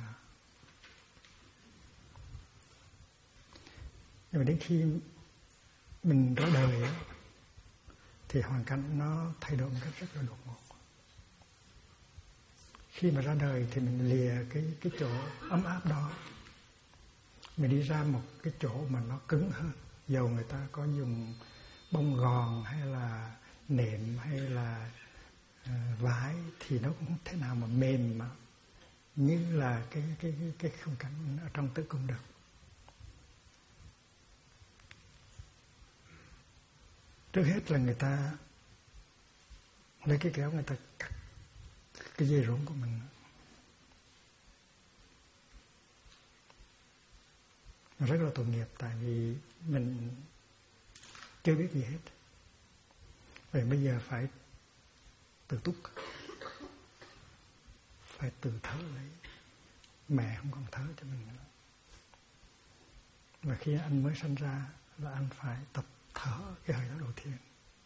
Nhưng mà đến khi mình ra đời thì hoàn cảnh nó thay đổi một cách rất là đột ngột. Khi mà ra đời thì mình lìa cái chỗ ấm áp đó, mình đi ra một cái chỗ mà nó cứng hơn. Dầu người ta có dùng bông gòn hay là nệm hay là vải thì nó cũng không thể nào mà mềm mà như là cái khung cảnh ở trong tứ cung được. Trước hết là người ta lấy cái kéo người ta cắt cái dây rốn của mình. Rất là tội nghiệp tại vì mình chưa biết gì hết. Vậy bây giờ phải tự túc, phải tự thở lấy. Mẹ không còn thở cho mình nữa. Và khi anh mới sinh ra là anh phải tập thở cái hơi thở đầu tiên.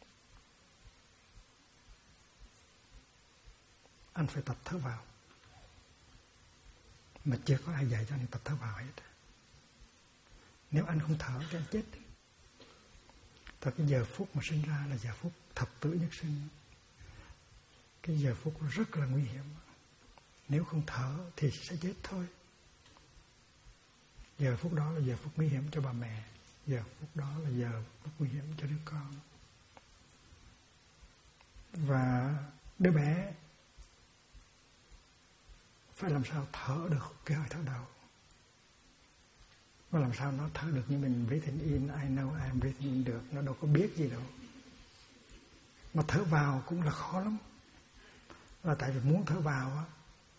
Anh phải tập thở vào. Mà chưa có ai dạy cho anh tập thở vào hết. Nếu anh không thở thì anh chết. Tại cái giờ phút mà sinh ra là giờ phút thập tử nhất sinh. Cái giờ phút rất là nguy hiểm. Nếu không thở thì sẽ chết thôi. Giờ phút đó là giờ phút nguy hiểm cho bà mẹ. Giờ phút đó là giờ phút nguy hiểm cho đứa con. Và đứa bé phải làm sao thở được cái hơi thở đầu. Và làm sao nó thở được như mình breathing in, I know I'm breathing in được. Nó đâu có biết gì đâu. Mà thở vào cũng là khó lắm. Và tại vì muốn thở vào á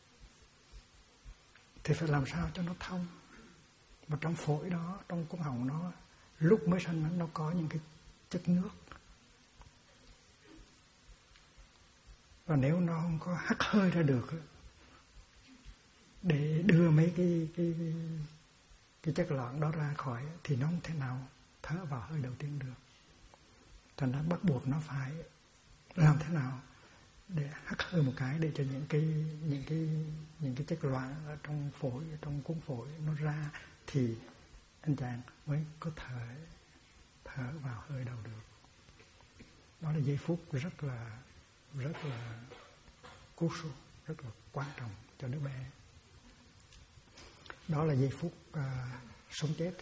thì phải làm sao cho nó thông. Và trong phổi đó, trong cuống họng nó, lúc mới sinh nó có những cái chất nước. Và nếu nó không có hắt hơi ra được để đưa mấy cái chất loãng đó ra khỏi thì nó không thể nào thở vào hơi đầu tiên được. Thành ra bắt buộc nó phải làm thế nào để hắt hơi một cái để cho những cái chất loãng ở trong phổi, ở trong cuống phổi nó ra thì anh chàng mới có thể thở vào hơi đầu được. Đó là giây phút rất là crucial, rất là quan trọng cho đứa bé. Đó là giây phút sống chết.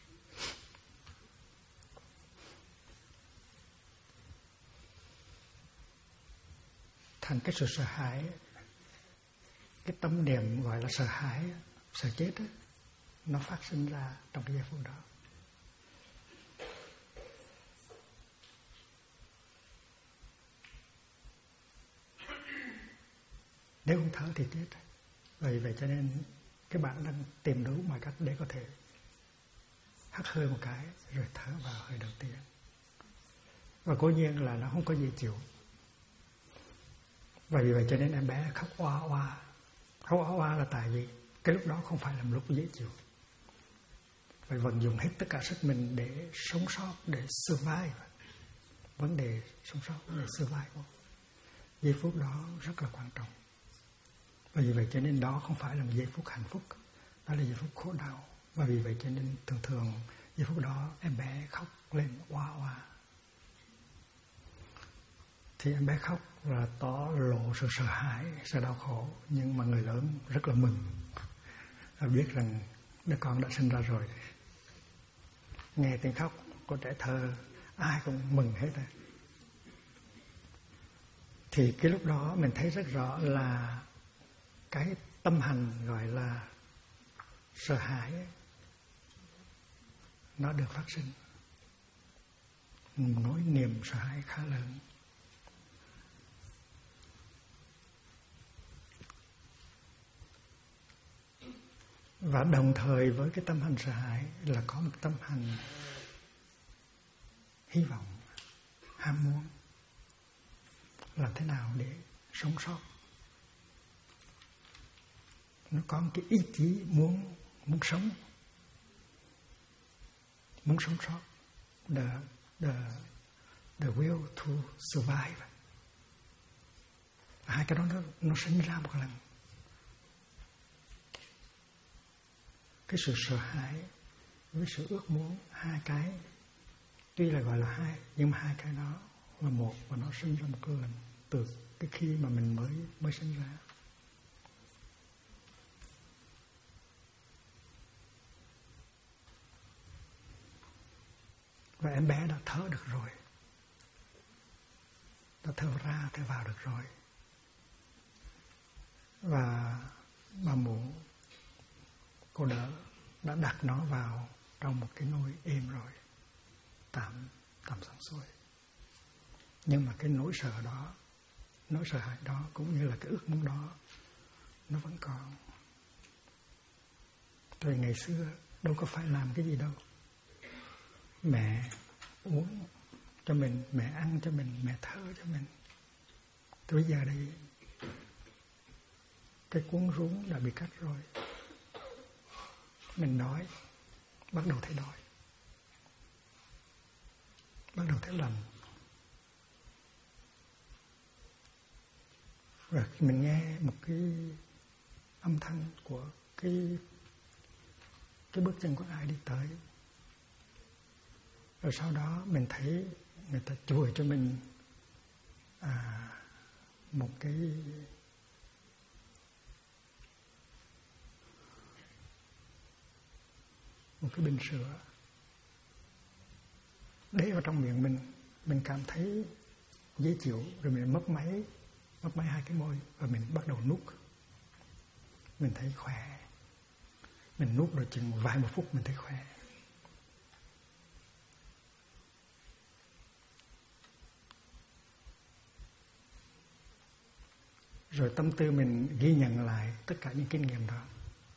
Thành cái sự sợ hãi, cái tâm niệm gọi là sợ hãi, sợ chết ấy, nó phát sinh ra trong cái giây phút đó. Nếu không thở thì chết. Vậy cho nên các bạn đang tìm đủ mọi cách để có thể hắt hơi một cái rồi thở vào hơi đầu tiên. Và cố nhiên là nó không có dễ chịu. Và vì vậy cho nên em bé khóc oa oa. Khóc oa oa là tại vì cái lúc đó không phải là một lúc dễ chịu. Phải vận dụng hết tất cả sức mình để sống sót, để survive. Vấn đề sống sót, vấn đề survive. Giây phút đó rất là quan trọng. Và vì vậy cho nên đó không phải là một giây phút hạnh phúc, đó là giây phút khổ đau. Và vì vậy cho nên thường giây phút đó em bé khóc lên oa oa. Thì em bé khóc là tỏ lộ sự sợ hãi, sự đau khổ. Nhưng mà người lớn rất là mừng, biết rằng đứa con đã sinh ra rồi. Nghe tiếng khóc của trẻ thơ ai cũng mừng hết rồi. Thì cái lúc đó mình thấy rất rõ là cái tâm hành gọi là sợ hãi ấy, nó được phát sinh. Một nỗi niềm sợ hãi khá lớn. Và đồng thời với cái tâm hành sợ hãi là có một tâm hành hy vọng, ham muốn. Làm thế nào để sống sót. Nó có một cái ý chí muốn sống. Muốn sống sót. The will to survive. Hai cái đó nó sinh ra một lần. Cái sự sợ hãi với sự ước muốn, hai cái tuy là gọi là hai, nhưng mà hai cái đó là một, và nó sinh ra một lần từ cái khi mà mình mới sinh ra. Và em bé đã thở được rồi, đã thở ra, thở vào được rồi. Và bà mụ, cô đỡ đã đặt nó vào trong một cái nồi êm rồi, tạm xong xuôi. Nhưng mà cái nỗi sợ đó, nỗi sợ hãi đó cũng như là cái ước muốn đó nó vẫn còn. Rồi ngày xưa đâu có phải làm cái gì đâu. Mẹ uống cho mình, mẹ ăn cho mình, mẹ thở cho mình. Tới giờ đây cái cuống rốn đã bị cắt rồi. Mình đói, bắt đầu thấy đói, bắt đầu thấy lạnh. Và khi mình nghe một cái âm thanh của cái bước chân của ai đi tới, rồi sau đó mình thấy người ta chùi cho mình một cái bình sữa để vào trong miệng mình cảm thấy dễ chịu. Rồi mình mấp máy hai cái môi và mình bắt đầu nuốt. Mình thấy khỏe. Mình nuốt rồi chừng vài một phút mình thấy khỏe. Rồi tâm tư mình ghi nhận lại tất cả những kinh nghiệm đó.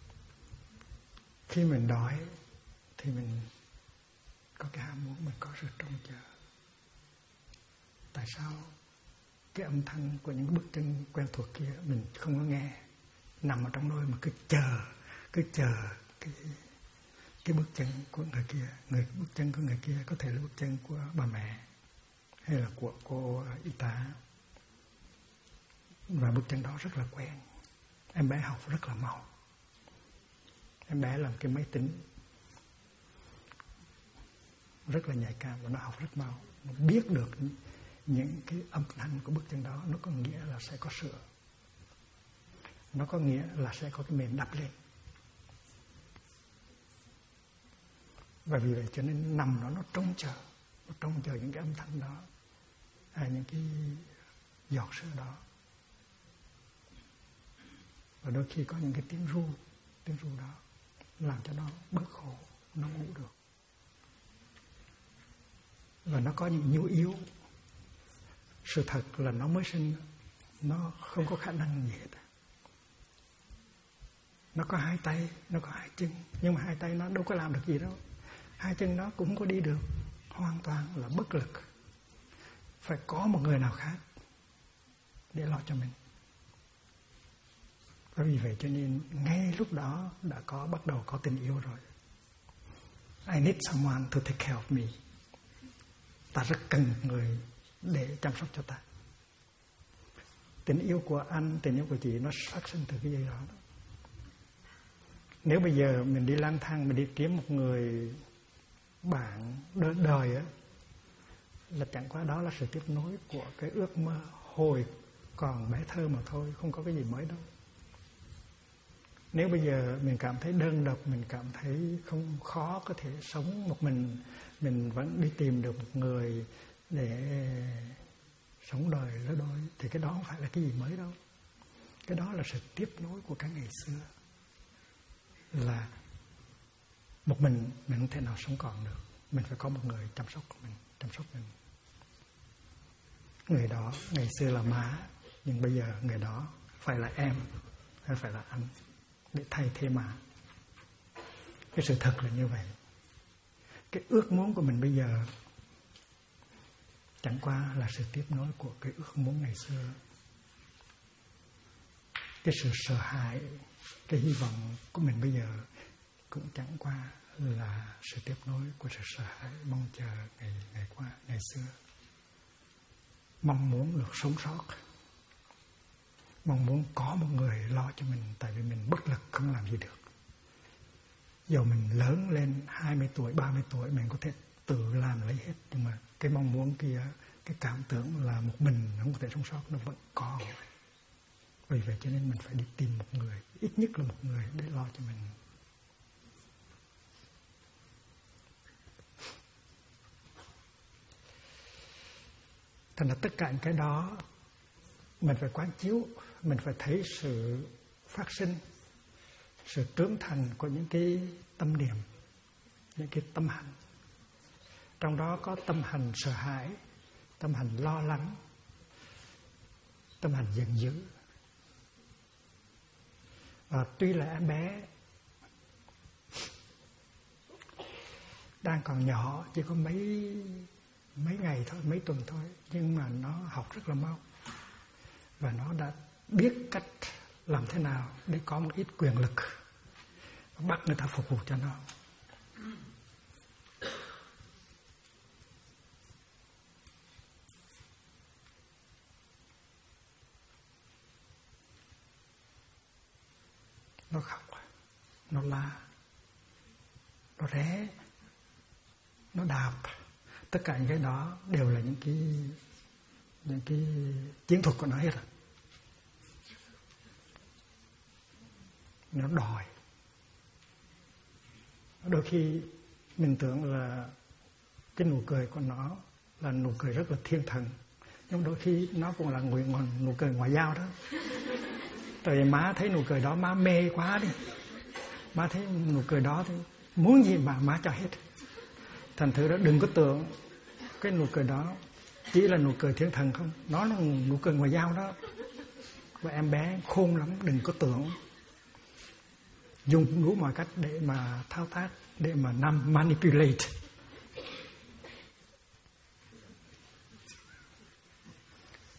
Khi mình đói thì mình có cái ham muốn, mình có sự trông chờ. Tại sao cái âm thanh của những bước chân quen thuộc kia mình không có nghe, nằm ở trong nôi mà cứ chờ cái bước chân của người kia. Bước chân của người kia có thể là bước chân của bà mẹ hay là của cô y tá, và bước chân đó rất là quen. Em bé học rất là mau. Em bé làm cái máy tính rất là nhạy cảm và nó học rất mau. Nó biết được những cái âm thanh của bước chân đó, nó có nghĩa là sẽ có sữa, nó có nghĩa là sẽ có cái mền đắp lên. Và vì vậy cho nên nằm đó nó trông chờ những cái âm thanh đó, những cái giọt sữa đó. Và đôi khi có những cái tiếng ru đó làm cho nó bớt khổ, nó ngủ được. Và nó có những nhu yếu. Sự thật là nó mới sinh, nó không có khả năng gì hết. Nó có 2 tay, nó có 2 chân, nhưng mà 2 tay nó đâu có làm được gì đâu. 2 chân nó cũng có đi được, hoàn toàn là bất lực. Phải có một người nào khác để lo cho mình. Và vì vậy cho nên ngay lúc đó đã bắt đầu có tình yêu rồi. I need someone to take care of me. Ta rất cần người để chăm sóc cho ta. Tình yêu của anh, tình yêu của chị nó phát sinh từ cái gì đó. Nếu bây giờ mình đi lang thang, mình đi kiếm một người bạn đời á, là chẳng qua đó là sự tiếp nối của cái ước mơ hồi còn bé thơ mà thôi, không có cái gì mới đâu. Nếu bây giờ mình cảm thấy đơn độc, mình cảm thấy không khó có thể sống một mình vẫn đi tìm được một người để sống đời lứa đôi, thì cái đó không phải là cái gì mới đâu. Cái đó là sự tiếp nối của cái ngày xưa. Là một mình không thể nào sống còn được. Mình phải có một người chăm sóc mình. Người đó ngày xưa là má, nhưng bây giờ người đó phải là em, hay phải là anh, để thay thế má. Cái sự thật là như vậy. Cái ước muốn của mình bây giờ chẳng qua là sự tiếp nối của cái ước muốn ngày xưa. Cái sự sợ hãi, cái hy vọng của mình bây giờ cũng chẳng qua là sự tiếp nối của sự sợ hãi, mong chờ ngày xưa. Mong muốn được sống sót, mong muốn có một người lo cho mình, tại vì mình bất lực không làm gì được. Dù mình lớn lên 20 tuổi, 30 tuổi mình có thể tự làm lấy hết, nhưng mà cái mong muốn kia, cái cảm tưởng là một mình không có thể sống sót, nó vẫn có. Vì vậy cho nên mình phải đi tìm một người, ít nhất là một người để lo cho mình. Thành ra tất cả những cái đó mình phải quán chiếu, mình phải thấy sự phát sinh, sự trưởng thành của những cái tâm niệm, những cái tâm hành. Trong đó có tâm hành sợ hãi, tâm hành lo lắng, tâm hành giận dữ. Và tuy là em bé đang còn nhỏ, chỉ có mấy ngày thôi, mấy tuần thôi, nhưng mà nó học rất là mau. Và nó đã biết cách làm thế nào để có một ít quyền lực, bắt người ta phục vụ cho nó. Nó khóc, nó la, nó ré, nó đạp. Tất cả những cái đó đều là những cái chiến thuật của nó hết rồi. Nó đòi. Đôi khi mình tưởng là cái nụ cười của nó là nụ cười rất là thiên thần, nhưng đôi khi nó cũng là nụ cười ngoại giao đó. Tại vì má thấy nụ cười đó má mê quá đi, má thấy nụ cười đó thì muốn gì mà má cho hết. Thành thử đó đừng có tưởng cái nụ cười đó chỉ là nụ cười thiên thần không, nó là nụ cười ngoại giao đó. Và em bé khôn lắm, đừng có tưởng, dùng đủ mọi cách để mà thao tác, để mà manipulate.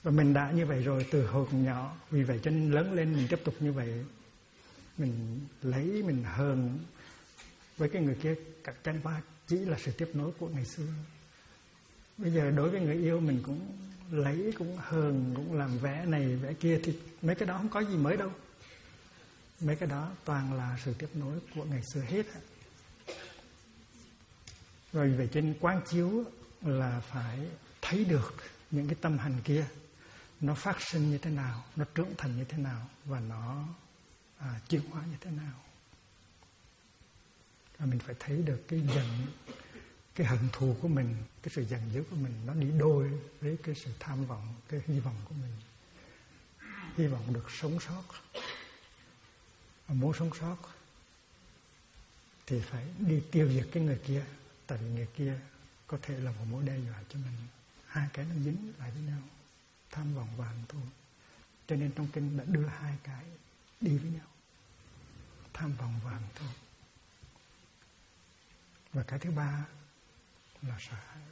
Và mình đã như vậy rồi từ hồi còn nhỏ, vì vậy cho nên lớn lên mình tiếp tục như vậy. Mình lấy, mình hờn với cái người kia, các chẳng qua chỉ là sự tiếp nối của ngày xưa. Bây giờ đối với người yêu mình cũng lấy, cũng hờn, cũng làm vẽ này vẽ kia, thì mấy cái đó không có gì mới đâu. Mấy cái đó toàn là sự tiếp nối của ngày xưa hết. Rồi về trên quán chiếu là phải thấy được những cái tâm hành kia nó phát sinh như thế nào, nó trưởng thành như thế nào, và nó chuyển hóa như thế nào. Và mình phải thấy được cái giận, cái hận thù của mình, cái sự giận dữ của mình nó đi đôi với cái sự tham vọng, cái hy vọng của mình. Hy vọng được sống sót. Và muốn sống sót thì phải đi tiêu diệt cái người kia. Tại vì người kia có thể là một mối đe dọa cho mình. Hai cái nó dính lại với nhau, tham vọng và hận thù. Cho nên trong kinh đã đưa hai cái đi với nhau, tham vọng và hận thù. Và cái thứ ba là sợ hãi.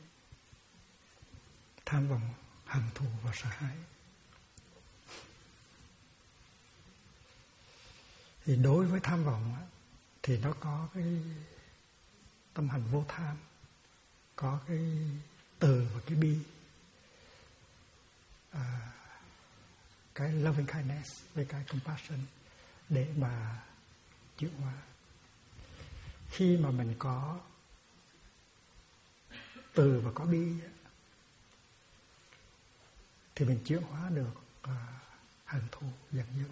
Tham vọng, hận thù và sợ hãi. Thì đối với tham vọng thì nó có cái tâm hành vô tham, có cái từ và cái bi, cái loving kindness với cái compassion để mà chuyển hóa. Khi mà mình có từ và có bi thì mình chuyển hóa được hận thù, giận dữ.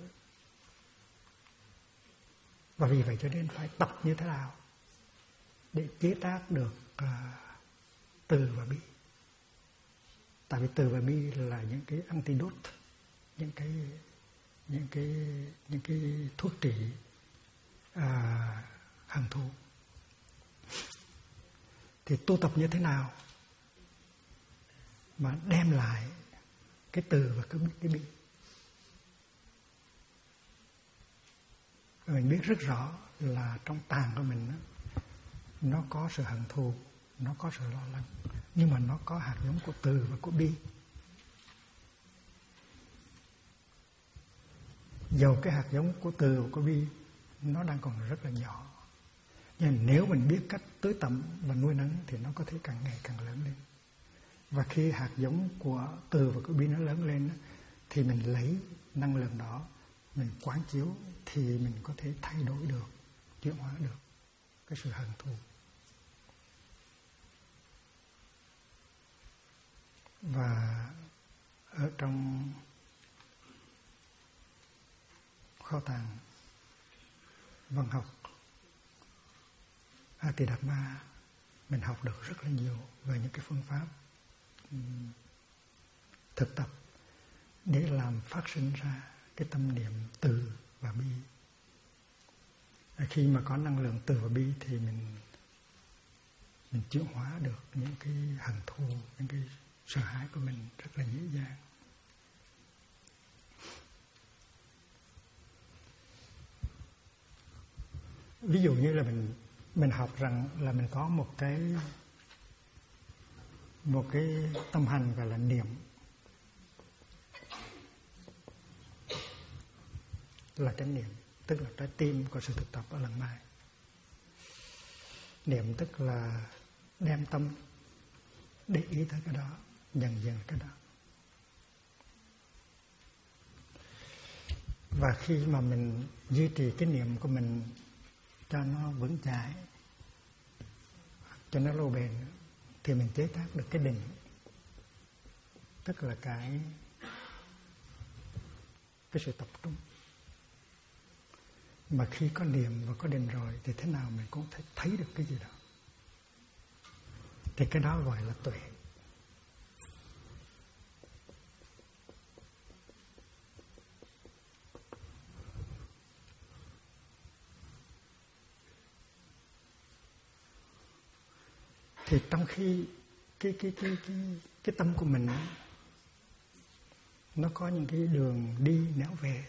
Và vì vậy cho nên phải tập như thế nào để chế tác được từ và bi. Tại vì từ và bi là những cái antidote, những cái thuốc trị hận thù. Thì tu tập như thế nào mà đem lại cái từ và cái bi. Mình biết rất rõ là trong tạng của mình nó có sự hận thù, nó có sự lo lắng, nhưng mà nó có hạt giống của từ và của bi. Dầu cái hạt giống của từ và của bi nó đang còn rất là nhỏ, nhưng nếu mình biết cách tưới tẩm và nuôi nấng thì nó có thể càng ngày càng lớn lên. Và khi hạt giống của từ và của bi nó lớn lên thì mình lấy năng lượng đó, mình quán chiếu thì mình có thể thay đổi được, chuyển hóa được cái sự hận thù. Và ở trong kho tàng văn học Ati-Dhamma mình học được rất là nhiều về những cái phương pháp thực tập để làm phát sinh ra cái tâm niệm từ và bi. Khi mà có năng lượng từ và bi thì mình chuyển hóa được những cái hận thù, những cái sợ hãi của mình rất là dễ dàng. Ví dụ như là mình học rằng là mình có một cái tâm hành gọi là niệm, là chánh niệm, tức là trái tim của sự thực tập ở lần mai. Niệm tức là đem tâm để ý tới cái đó, dần dần cái đó. Và khi mà mình duy trì cái niệm của mình cho nó vững chãi, cho nó lâu bền, thì mình chế tác được cái định, tức là cái sự tập trung. Mà khi có niệm và có định rồi thì thế nào mình cũng thấy được cái gì đó. Thì cái đó gọi là tuệ. Thì trong khi cái tâm của mình nó có những cái đường đi nẻo về,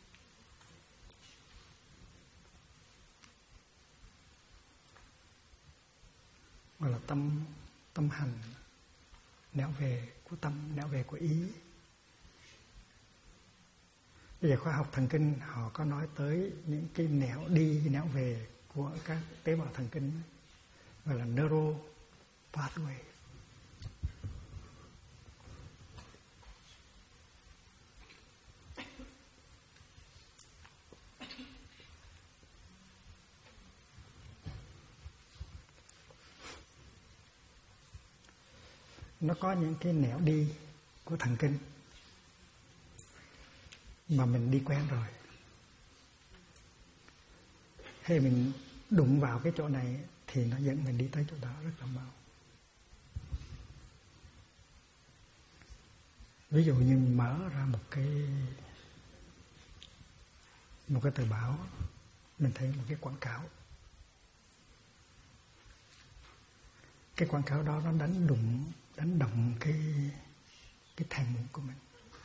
gọi là tâm hành, nẻo về của tâm, nẻo về của ý, Bây giờ khoa học thần kinh họ có nói tới những cái nẻo đi, nẻo về của các tế bào thần kinh, gọi là neural pathway. Nó có những cái nẻo đi của thần kinh mà mình đi quen rồi. Hay mình đụng vào cái chỗ này thì nó dẫn mình đi tới chỗ đó rất là mau. Ví dụ như mở ra một cái tờ báo, mình thấy một cái quảng cáo. Cái quảng cáo đó nó đánh động cái thèm muốn của mình.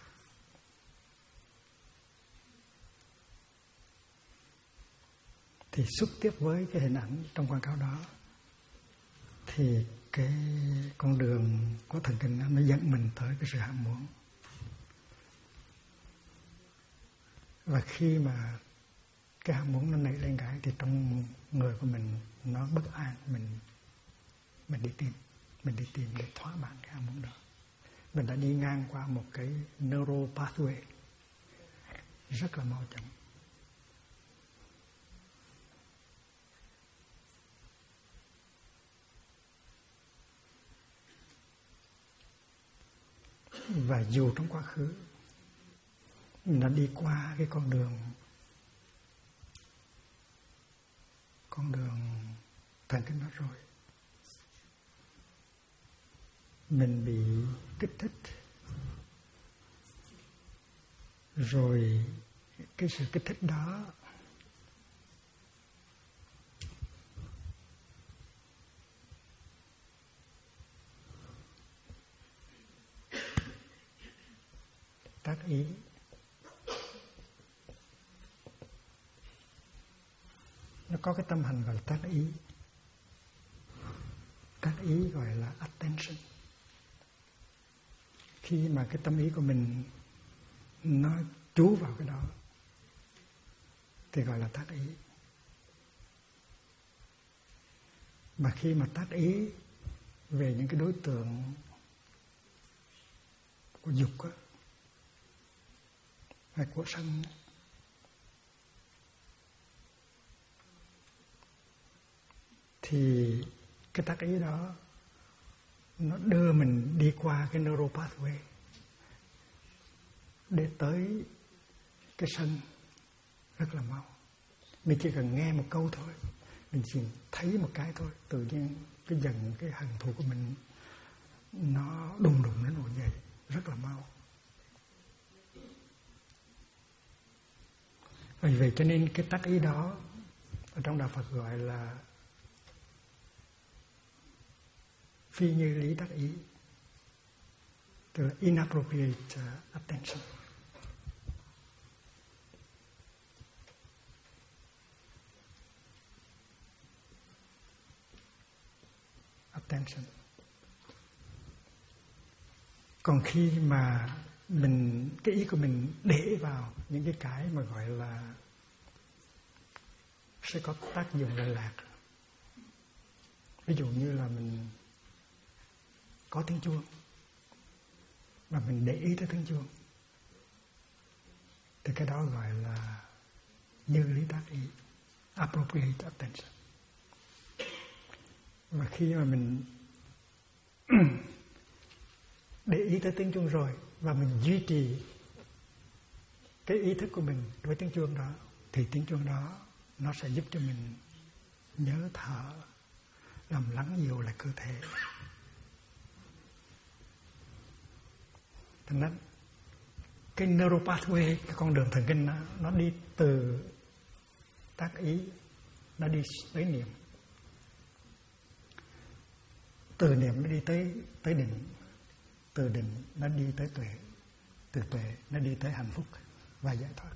Thì xuất tiếp với cái hình ảnh trong quảng cáo đó, thì cái con đường của thần kinh nó dẫn mình tới cái sự ham muốn. Và khi mà cái ham muốn nó nảy lên cái thì trong người của mình nó bất an, mình đi tìm để thỏa mãn cái ham muốn đó. Mình đã đi ngang qua một cái neural pathway rất là mau chóng. Và dù trong quá khứ mình đã đi qua cái con đường thần kinh đó rồi, mình bị kích thích, rồi cái sự kích thích đó tác ý, nó có cái tâm hành gọi là tác ý. Tác ý gọi là attention. Khi mà cái tâm ý của mình nó chú vào cái đó thì gọi là tác ý. Mà khi mà tác ý về những cái đối tượng của dục á, hay của sân, thì cái tác ý đó nó đưa mình đi qua cái neural pathway để tới cái sân rất là mau. Mình chỉ cần nghe một câu thôi, mình chỉ thấy một cái thôi, tự nhiên cái dần cái hận thù của mình nó đùng nó nổi dậy rất là mau. Vì vậy cho nên cái tác ý đó ở trong đạo Phật gọi là phi như lý tác ý, tức là inappropriate attention. Còn khi mà cái ý của mình để vào những cái mà gọi là sẽ có tác dụng lệ lạc. Ví dụ như là mình có tiếng chuông và mình để ý tới tiếng chuông, thì cái đó gọi là như lý tác ý, appropriate attention. Và khi mà mình để ý tới tiếng chuông rồi và mình duy trì cái ý thức của mình với tiếng chuông đó, thì tiếng chuông đó nó sẽ giúp cho mình nhớ thở, làm lắng dịu lại cơ thể. Thành ra cái neural pathway, cái con đường thần kinh nó đi từ tác ý, nó đi tới niệm, từ niệm nó đi tới định, từ định nó đi tới tuệ, từ tuệ nó đi tới hạnh phúc và giải thoát.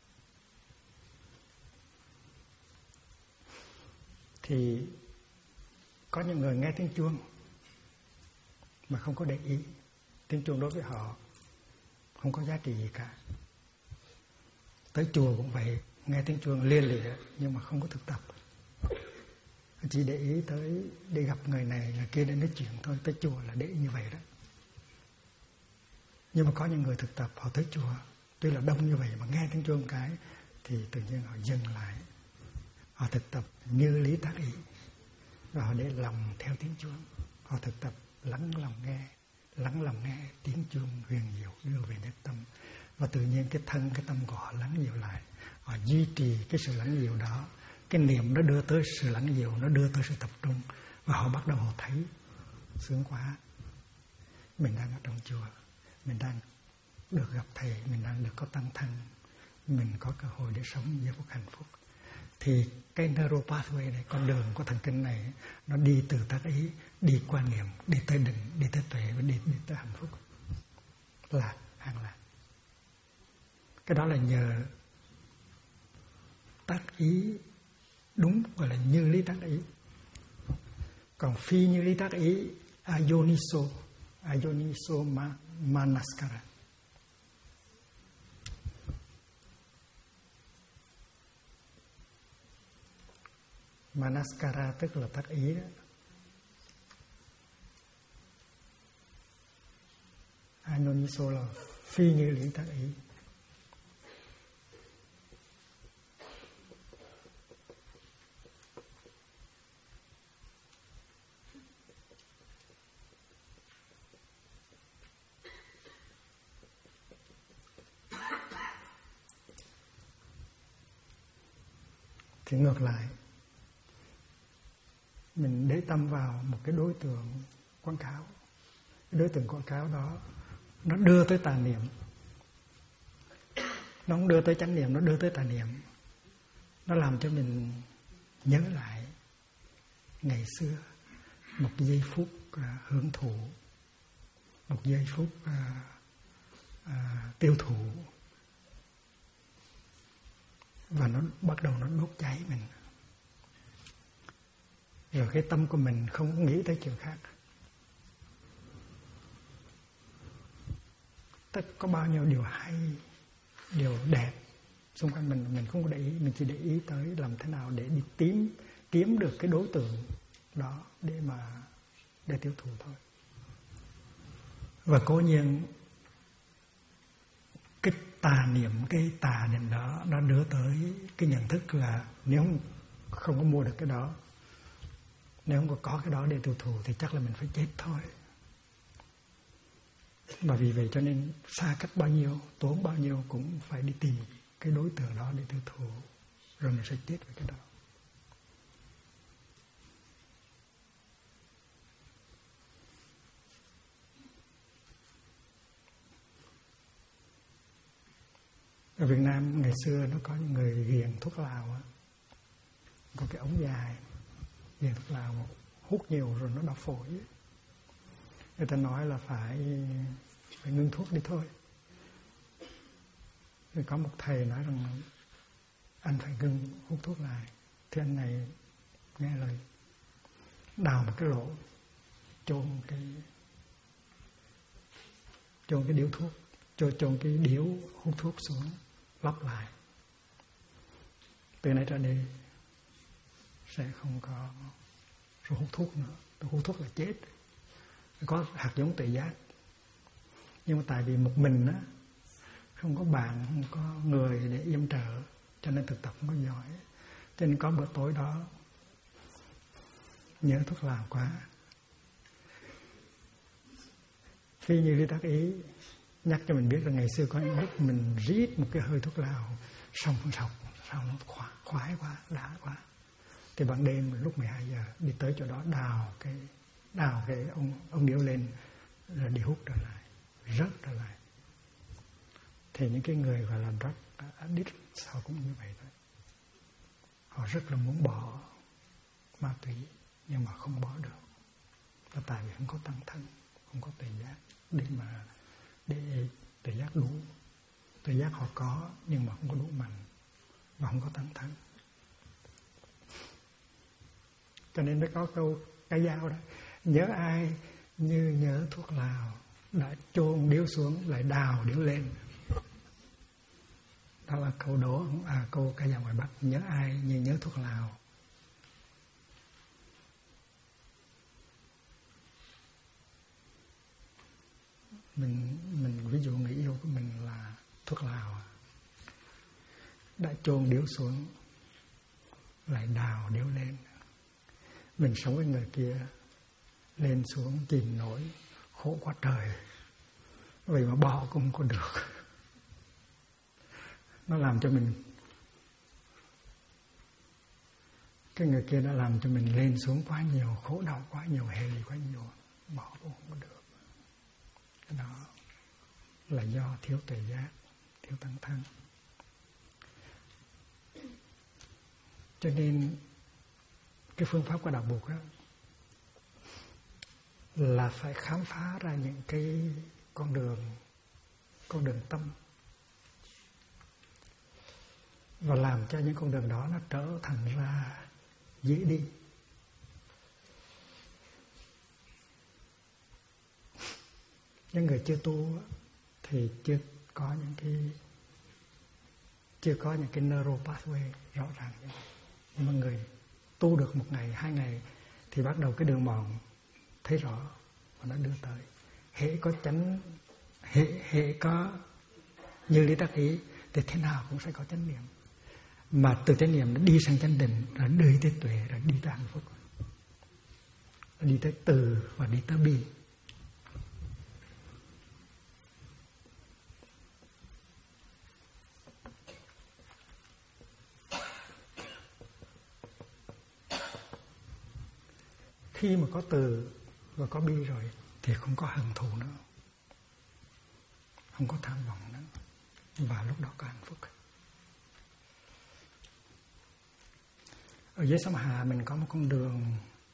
Thì có những người nghe tiếng chuông mà không có để ý, tiếng chuông đối với họ không có giá trị gì cả. Tới chùa cũng vậy, nghe tiếng chuông liên lịa nhưng mà không có thực tập, chỉ để ý tới để gặp người này người kia để nói chuyện thôi. Tới chùa là để như vậy đó. Nhưng mà có những người thực tập họ tới chùa tuy là đông như vậy mà nghe tiếng chuông cái thì tự nhiên họ dừng lại, họ thực tập như lý tác ý và họ để lòng theo tiếng chuông. Họ thực tập lắng lòng nghe tiếng chuông huyền diệu đưa về nhất tâm, và tự nhiên cái thân cái tâm của họ lắng dịu lại. Họ duy trì cái sự lắng dịu đó, cái niệm nó đưa tới sự lắng dịu, nó đưa tới sự tập trung, và họ bắt đầu họ thấy sướng quá, mình đang ở trong chùa, mình đang được gặp thầy, mình đang được có tăng thân, mình có cơ hội để sống giây phút hạnh phúc. Thì cái neural pathway này, con đường của thần kinh này, nó đi từ tác ý, đi qua niệm, đi tới định, đi tới tuệ và đi tới hạnh phúc, lạc, an lạc. Cái đó là nhờ tác ý đúng, gọi là như lý tác ý. Còn phi như lý tác ý, ayoniso manaskara. Manaskara tức là tác ý đó. Ayoniso là phi như lý tác ý. Thì ngược lại, mình để tâm vào một cái đối tượng quảng cáo. Cái đối tượng quảng cáo đó nó đưa tới tà niệm, nó không đưa tới chánh niệm, nó đưa tới tà niệm. Nó làm cho mình nhớ lại ngày xưa, một giây phút hưởng thụ, một giây phút tiêu thụ, và nó bắt đầu nó đốt cháy mình. Rồi cái tâm của mình không nghĩ tới chuyện khác. Tất có bao nhiêu điều hay, điều đẹp xung quanh mình không có để ý, mình chỉ để ý tới làm thế nào để đi kiếm được cái đối tượng đó để tiêu thụ thôi. Và cố nhiên cái tà niệm, cái tà định đó nó đưa tới cái nhận thức là nếu không có mua được cái đó, nếu không có cái đó để tiêu thụ thì chắc là mình phải chết thôi. Và vì vậy cho nên xa cách bao nhiêu, tốn bao nhiêu cũng phải đi tìm cái đối tượng đó để tiêu thụ, rồi mình sẽ chết với cái đó. Ở Việt Nam ngày xưa nó có những người nghiện thuốc lào á, có cái ống dài, nghiện thuốc lào hút nhiều rồi nó đau phổi. Người ta nói là phải ngưng thuốc đi thôi. Rồi có một thầy nói rằng anh phải ngưng hút thuốc lại. Thì anh này nghe lời, đào một cái lỗ, chôn cái điếu thuốc, chôn cái điếu hút thuốc xuống, lắp lại. Từ nay trở đi sẽ không có rồi hút thuốc nữa. Tôi hút thuốc là chết. Có hạt giống tự giác. Nhưng mà tại vì một mình á, không có bạn, không có người để yểm trợ, cho nên thực tập không có giỏi. Cho nên có bữa tối đó nhớ thuốc lào quá. Phi như lý tác ý nhắc cho mình biết là ngày xưa có những lúc mình rít một cái hơi thuốc lào xong sau nó khoái quá, đã quá. Thì ban đêm lúc 12 giờ đi tới chỗ đó đào cái ông điếu lên rồi đi hút trở lại, rớt trở lại. Thì những cái người gọi là drug addict sao cũng như vậy thôi. Họ rất là muốn bỏ ma túy nhưng mà không bỏ được. Là tại vì không có tăng thân, không có tự giác để tự giác đủ. Tự giác họ có nhưng mà không có đủ mạnh và không có tăng thân. Cho nên mới có câu cái dao đó, nhớ ai như nhớ thuốc lào, đã chôn điếu xuống lại đào điếu lên. Đó là câu đố, câu ca dao ngoài Bắc. Nhớ ai như nhớ thuốc lào. Mình ví dụ người yêu của mình là thuốc lào, đã chôn điếu xuống lại đào điếu lên. Mình sống với người kia lên xuống chìm nổi, khổ quá trời, vậy mà bỏ cũng không có được. Nó làm cho mình, cái người kia đã làm cho mình lên xuống quá nhiều, khổ đau quá nhiều, hệ lụy quá nhiều, bỏ cũng không có được. Cái đó là do thiếu tuệ giác, thiếu tăng thân. Cho nên cái phương pháp của đạo Bụt đó là phải khám phá ra những cái con đường tâm, và làm cho những con đường đó nó trở thành ra dễ đi. Những người chưa tu thì chưa có những cái neural pathway rõ ràng như vậy. Nhưng mà người tu được 1 ngày, 2 ngày thì bắt đầu cái đường mòn thấy rõ và nó đưa tới. Hễ có chánh, hễ có như lý tác ý thì thế nào cũng sẽ có chánh niệm. Mà từ chánh niệm nó đi sang chánh định, rồi đi tới tuệ, rồi đi tới hạnh phúc, rồi đi tới từ và đi tới bi. Khi mà có từ và có bi rồi thì không có hận thù nữa, không có tham vọng nữa, và lúc đó có hạnh phúc. Ở dưới Sông Hà mình có một con đường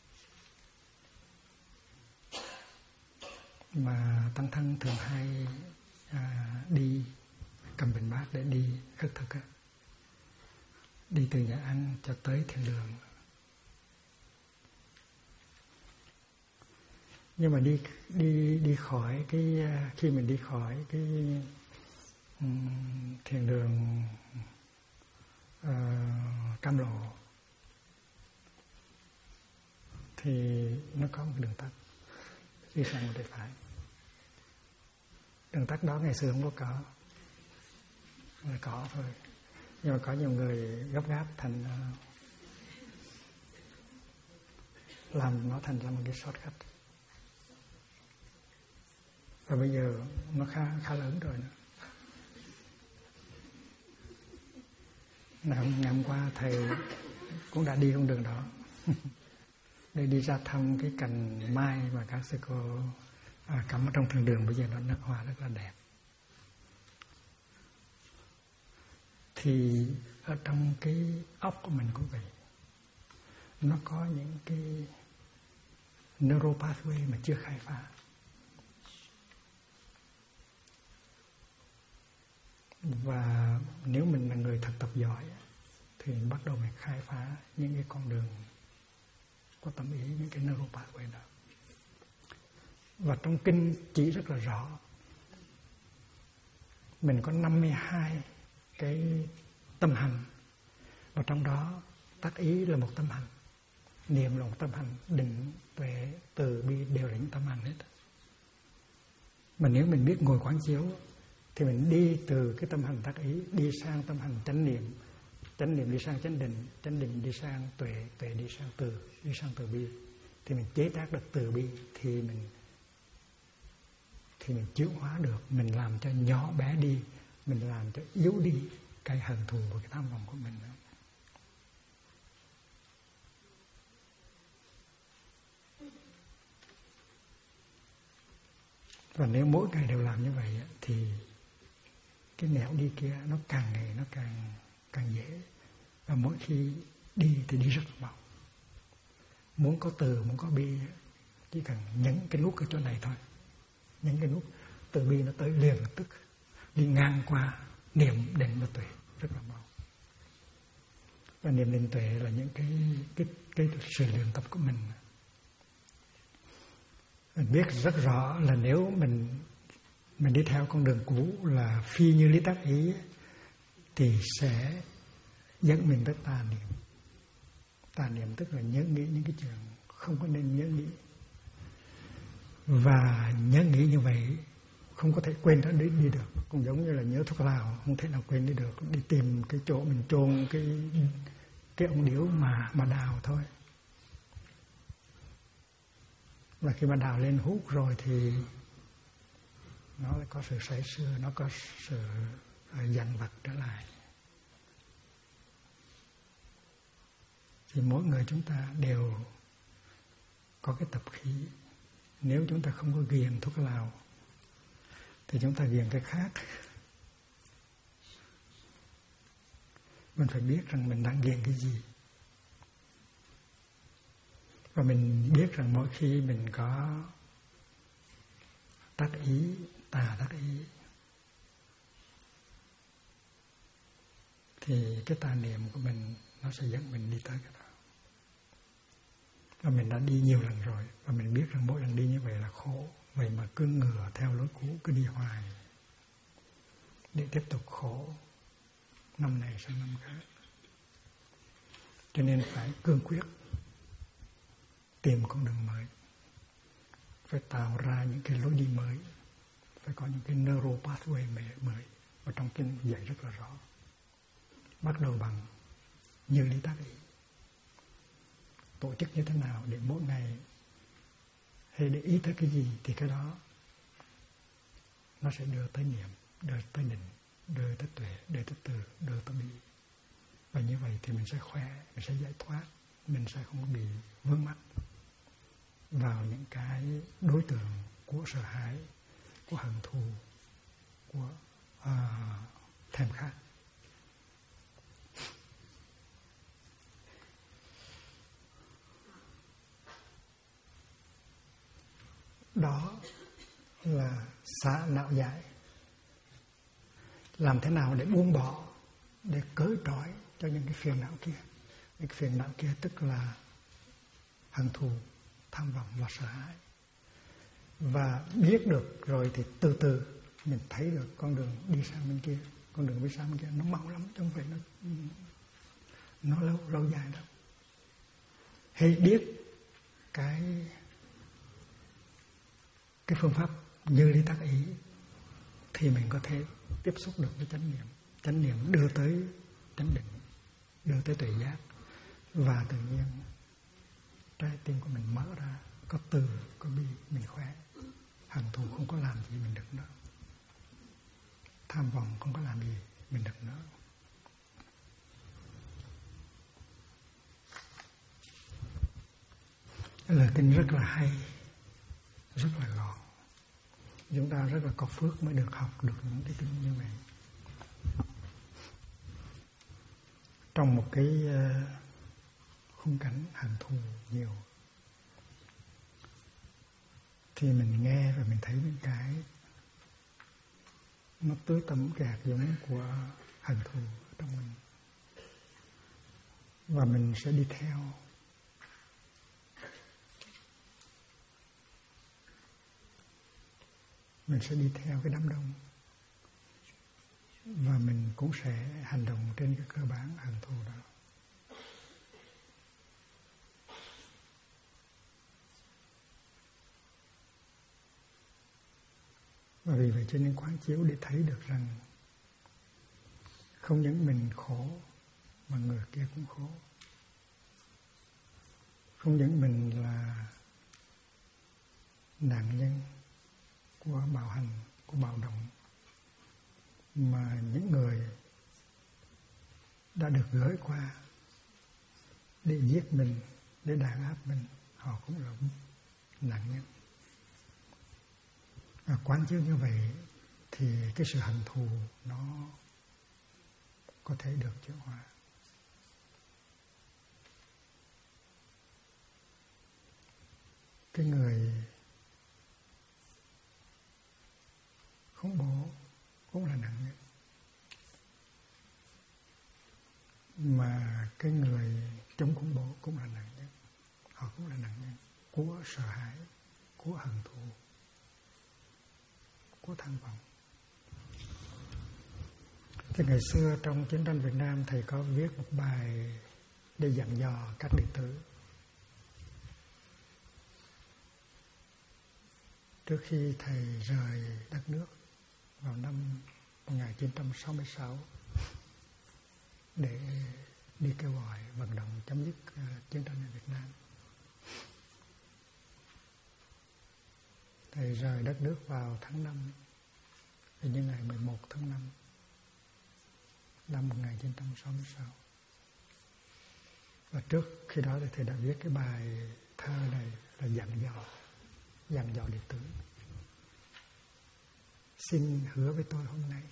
mà tăng thân thường hay đi cầm bình bát để đi khất thực, đi từ nhà ăn cho tới thiền đường. Nhưng mà đi khỏi cái, khi mình đi khỏi cái thiền đường Cam Lộ thì nó có một đường tắt đi sang một tay phải. Đường tắt đó ngày xưa không có cỏ thôi, nhưng mà có nhiều người gấp gáp thành làm nó thành ra một cái shortcut. Và bây giờ nó khá lớn rồi nữa. Ngày hôm qua thầy cũng đã đi con đường đó để đi ra thăm cái cành mai mà các sư cô cắm ở trong thiền đường. Bây giờ nó nở hoa rất là đẹp. Thì ở trong cái óc của mình cũng vậy, nó có những cái neural pathway mà chưa khai phá. Và nếu mình là người thực tập giỏi thì mình bắt đầu mình khai phá những cái con đường có tâm ý, những cái neural pathway đó. Và trong kinh chỉ rất là rõ, mình có 52 cái tâm hành, và trong đó tác ý là một tâm hành, niệm là một tâm hành, định, tuệ, từ bi đều là những tâm hành hết. Mà nếu mình biết ngồi quán chiếu thì mình đi từ cái tâm hành tác ý đi sang tâm hành chánh niệm đi sang chánh định đi sang tuệ, tuệ đi sang từ, đi sang từ bi. Thì mình chế tác được từ bi thì mình chuyển hóa được, mình làm cho nhỏ bé đi, mình làm cho yếu đi cái hận thù và cái tham vọng của mình. Và nếu mỗi ngày đều làm như vậy thì cái nẻo đi kia nó càng ngày nó càng dễ. Và mỗi khi đi thì đi rất là mau. Muốn có từ, muốn có bi, chỉ cần nhấn cái nút ở chỗ này thôi, nhấn cái nút từ bi nó tới liền lập tức, đi ngang qua niệm, định và tuệ rất là mau. Và niệm, định, tuệ là những cái sự luyện tập của mình. Mình biết rất rõ là nếu mình đi theo con đường cũ là phi như lý tác ý, thì sẽ dẫn mình tới tà niệm. Tà niệm tức là nhớ nghĩ những cái chuyện không có nên nhớ nghĩ. Và nhớ nghĩ như vậy không có thể quên nó đi được. Cũng giống như là nhớ thuốc lào, không thể nào quên đi được. Đi tìm cái chỗ mình chôn cái ống điếu mà đào thôi. Và khi mà đào lên hút rồi thì nó lại có sự say sưa, nó có sự dằn vặt trở lại. Thì mỗi người chúng ta đều có cái tập khí. Nếu chúng ta không có ghiền thuốc lào thì chúng ta ghiền cái khác. Mình phải biết rằng mình đang ghiền cái gì. Và mình biết rằng mỗi khi mình có tác ý, tà tác ý, thì cái tà niệm của mình nó sẽ dẫn mình đi tới cái đó. Và mình đã đi nhiều lần rồi, và mình biết rằng mỗi lần đi như vậy là khổ. Vậy mà cứ ngửa theo lối cũ, cứ đi hoài để tiếp tục khổ năm này sang năm khác. Cho nên phải cương quyết tìm con đường mới, phải tạo ra những cái lối đi mới, phải có những cái neural pathway mới. Và trong kinh dạy rất là rõ. Bắt đầu bằng như lý tác ý. Tổ chức như thế nào để mỗi ngày hay để ý tới cái gì thì cái đó nó sẽ đưa tới niệm, đưa tới định, đưa tới tuệ, đưa tới từ, đưa tới bi. Và như vậy thì mình sẽ khỏe, mình sẽ giải thoát, mình sẽ không bị vướng mắc vào những cái đối tượng của sợ hãi, của hận thù, của thèm khát. Đó là xả não giải. Làm thế nào để buông bỏ, để cởi trói cho những cái phiền não kia. Những cái phiền não kia tức là hận thù, tham vọng và sợ hãi. Và biết được rồi thì từ từ mình thấy được con đường đi sang bên kia. Con đường đi sang bên kia nó mau lắm, chứ không phải nó lâu dài đâu. Hãy biết cái phương pháp như lý tác ý thì mình có thể tiếp xúc được với chánh niệm. Chánh niệm đưa tới chánh định, đưa tới tuệ giác. Và tự nhiên trái tim của mình mở ra, có từ, có bi, mình khỏe. Hận thù không có làm gì mình được nữa. Tham vọng không có làm gì mình được nữa. Lời kinh rất là hay, rất là gọn. Chúng ta rất là có phước mới được học được những cái kinh như vậy. Trong một cái khung cảnh hận thù nhiều thì mình nghe rồi mình thấy những cái nó tưới tẩm cái hạt giống của hận thù trong mình. Và mình sẽ đi theo. Mình sẽ đi theo cái đám đông. Và mình cũng sẽ hành động trên cái cơ bản hận thù đó. Và vì vậy cho nên quán chiếu để thấy được rằng không những mình khổ mà người kia cũng khổ. Không những mình là nạn nhân của bạo hành, của bạo động, mà những người đã được gửi qua để giết mình, để đàn áp mình, họ cũng là nạn nhân. Và quán chiếu như vậy thì cái sự hận thù nó có thể được chuyển hóa. Cái người khủng bố cũng là nạn nhân, mà cái người chống khủng bố cũng là nạn nhân. Họ cũng là nạn nhân của sợ hãi, của hận thù, của tham vọng. Thì ngày xưa trong chiến tranh Việt Nam, thầy có viết một bài để dặn dò các đệ tử. Trước khi thầy rời đất nước vào năm 1966 để đi kêu gọi vận động chấm dứt chiến tranh ở Việt Nam. Thầy rời đất nước vào tháng 5, hình như ngày 11 tháng 5 năm 1966. Và trước khi đó thì thầy đã viết cái bài thơ này là dặn dò đệ tử. Xin hứa với tôi hôm nay,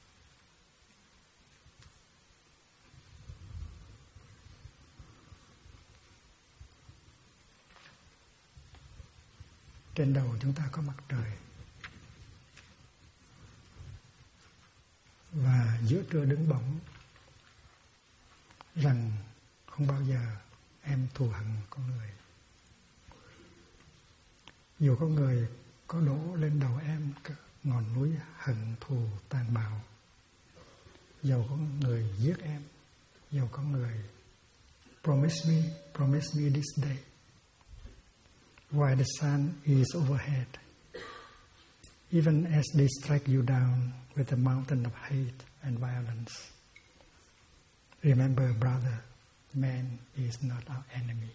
trên đầu chúng ta có mặt trời, và giữa trưa đứng bóng, rằng không bao giờ em thù hận con người. Dù có người có đổ lên đầu em ngọn núi hận thù tàn bạo, dầu có người giết em, dầu có người promise me this day, while the sun is overhead, even as they strike you down with a mountain of hate and violence. Remember, brother, man is not our enemy.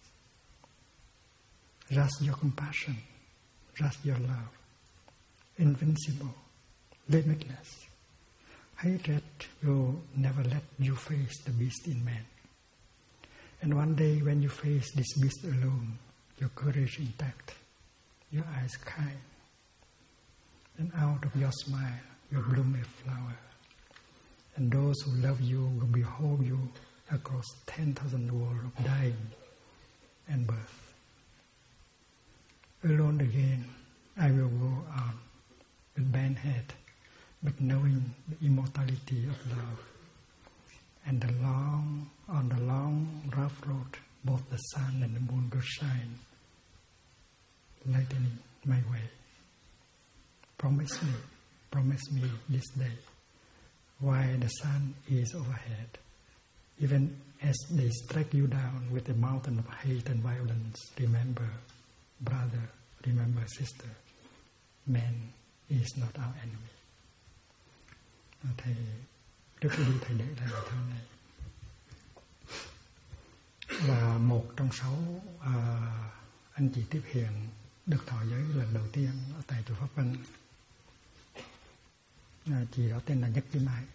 Just your compassion, just your love, invincible, limitless. Hatred will never let you face the beast in man. And one day when you face this beast alone, your courage intact, your eyes kind, and out of your smile will bloom a flower. And those who love you will behold you across 10,000 worlds of dying and birth. Alone again, I will go on with bent head, but knowing the immortality of love. And on the long, rough road, both the sun and the moon will shine, lightening my way. Promise me this day, while the sun is overhead, even as they strike you down with a mountain of hate and violence, remember, brother, remember, sister, man is not our enemy. Thầy, trước khi đi thầy để lại bài thơ này. Và một trong 6 anh chị tiếp hiện được thọ giới lần đầu tiên ở tại chùa Pháp Vân. Chị đó tên là Nhất Chi Mai.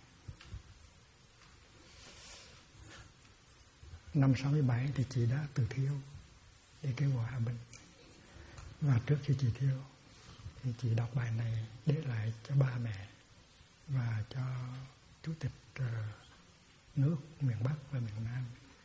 Năm 67 thì chị đã từ thiêu để kêu gọi hòa bình. Và trước khi chị thiêu thì chị đọc bài này để lại cho ba mẹ và cho chủ tịch nước miền Bắc và miền Nam.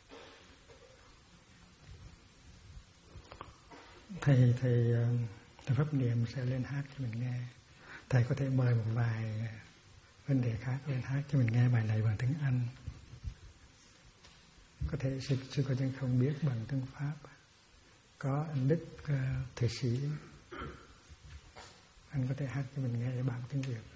Thầy Pháp Niệm sẽ lên hát cho mình nghe. Thầy có thể mời một vài vấn đề khác lên hát cho mình nghe bài này bằng tiếng Anh. Có thể sư cô chân không biết bằng tiếng Pháp. Có anh Đức thầy sĩ, anh có thể hát cho mình nghe bằng tiếng Việt.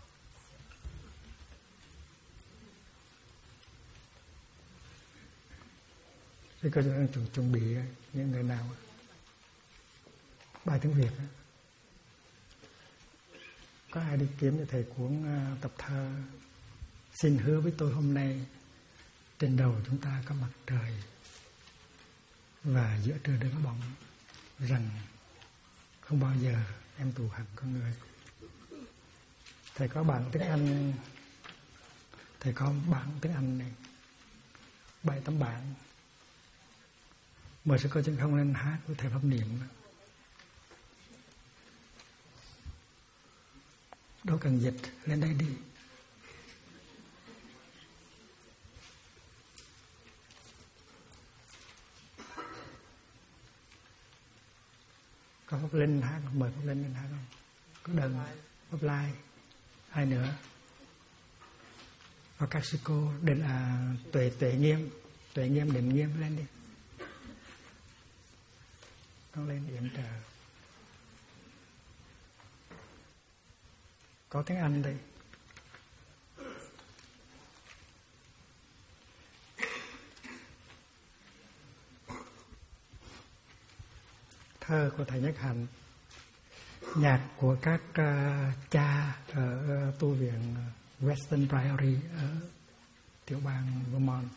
Sư cô chân chuẩn bị những người nào bài tiếng Việt. Có ai đi kiếm cho thầy cuốn tập thơ Xin hứa với tôi hôm nay, trên đầu chúng ta có mặt trời, và giữa trưa đứng bóng, rằng không bao giờ em thù hận con người. Thầy có bản tiếng Anh, thầy có bản tiếng Anh này 7-8 bản. Mời sư cô chân không lên hát với thầy Pháp Niệm. Đâu cần dịch, lên đây đi. Có Pháp Linh hát không? Mời Pháp Linh lên hát không? Có Đần, Pháp Lai, ai nữa? Và các sư cô định Tuệ Nghiêm, Định Nghiêm lên đi. Con lên yểm trợ. Có tiếng Anh đây. thơ của thầy Nhất Hạnh, nhạc của các cha ở tu viện Western Priory ở tiểu bang Vermont.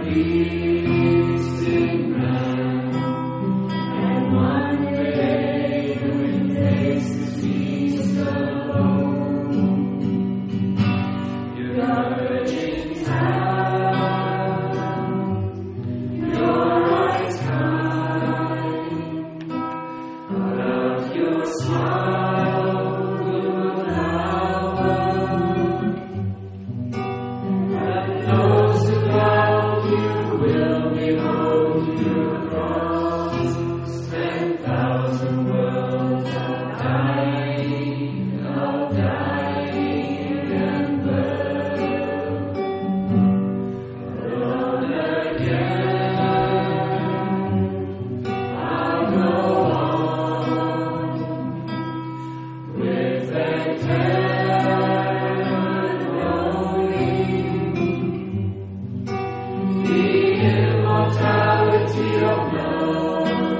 Immortality of love.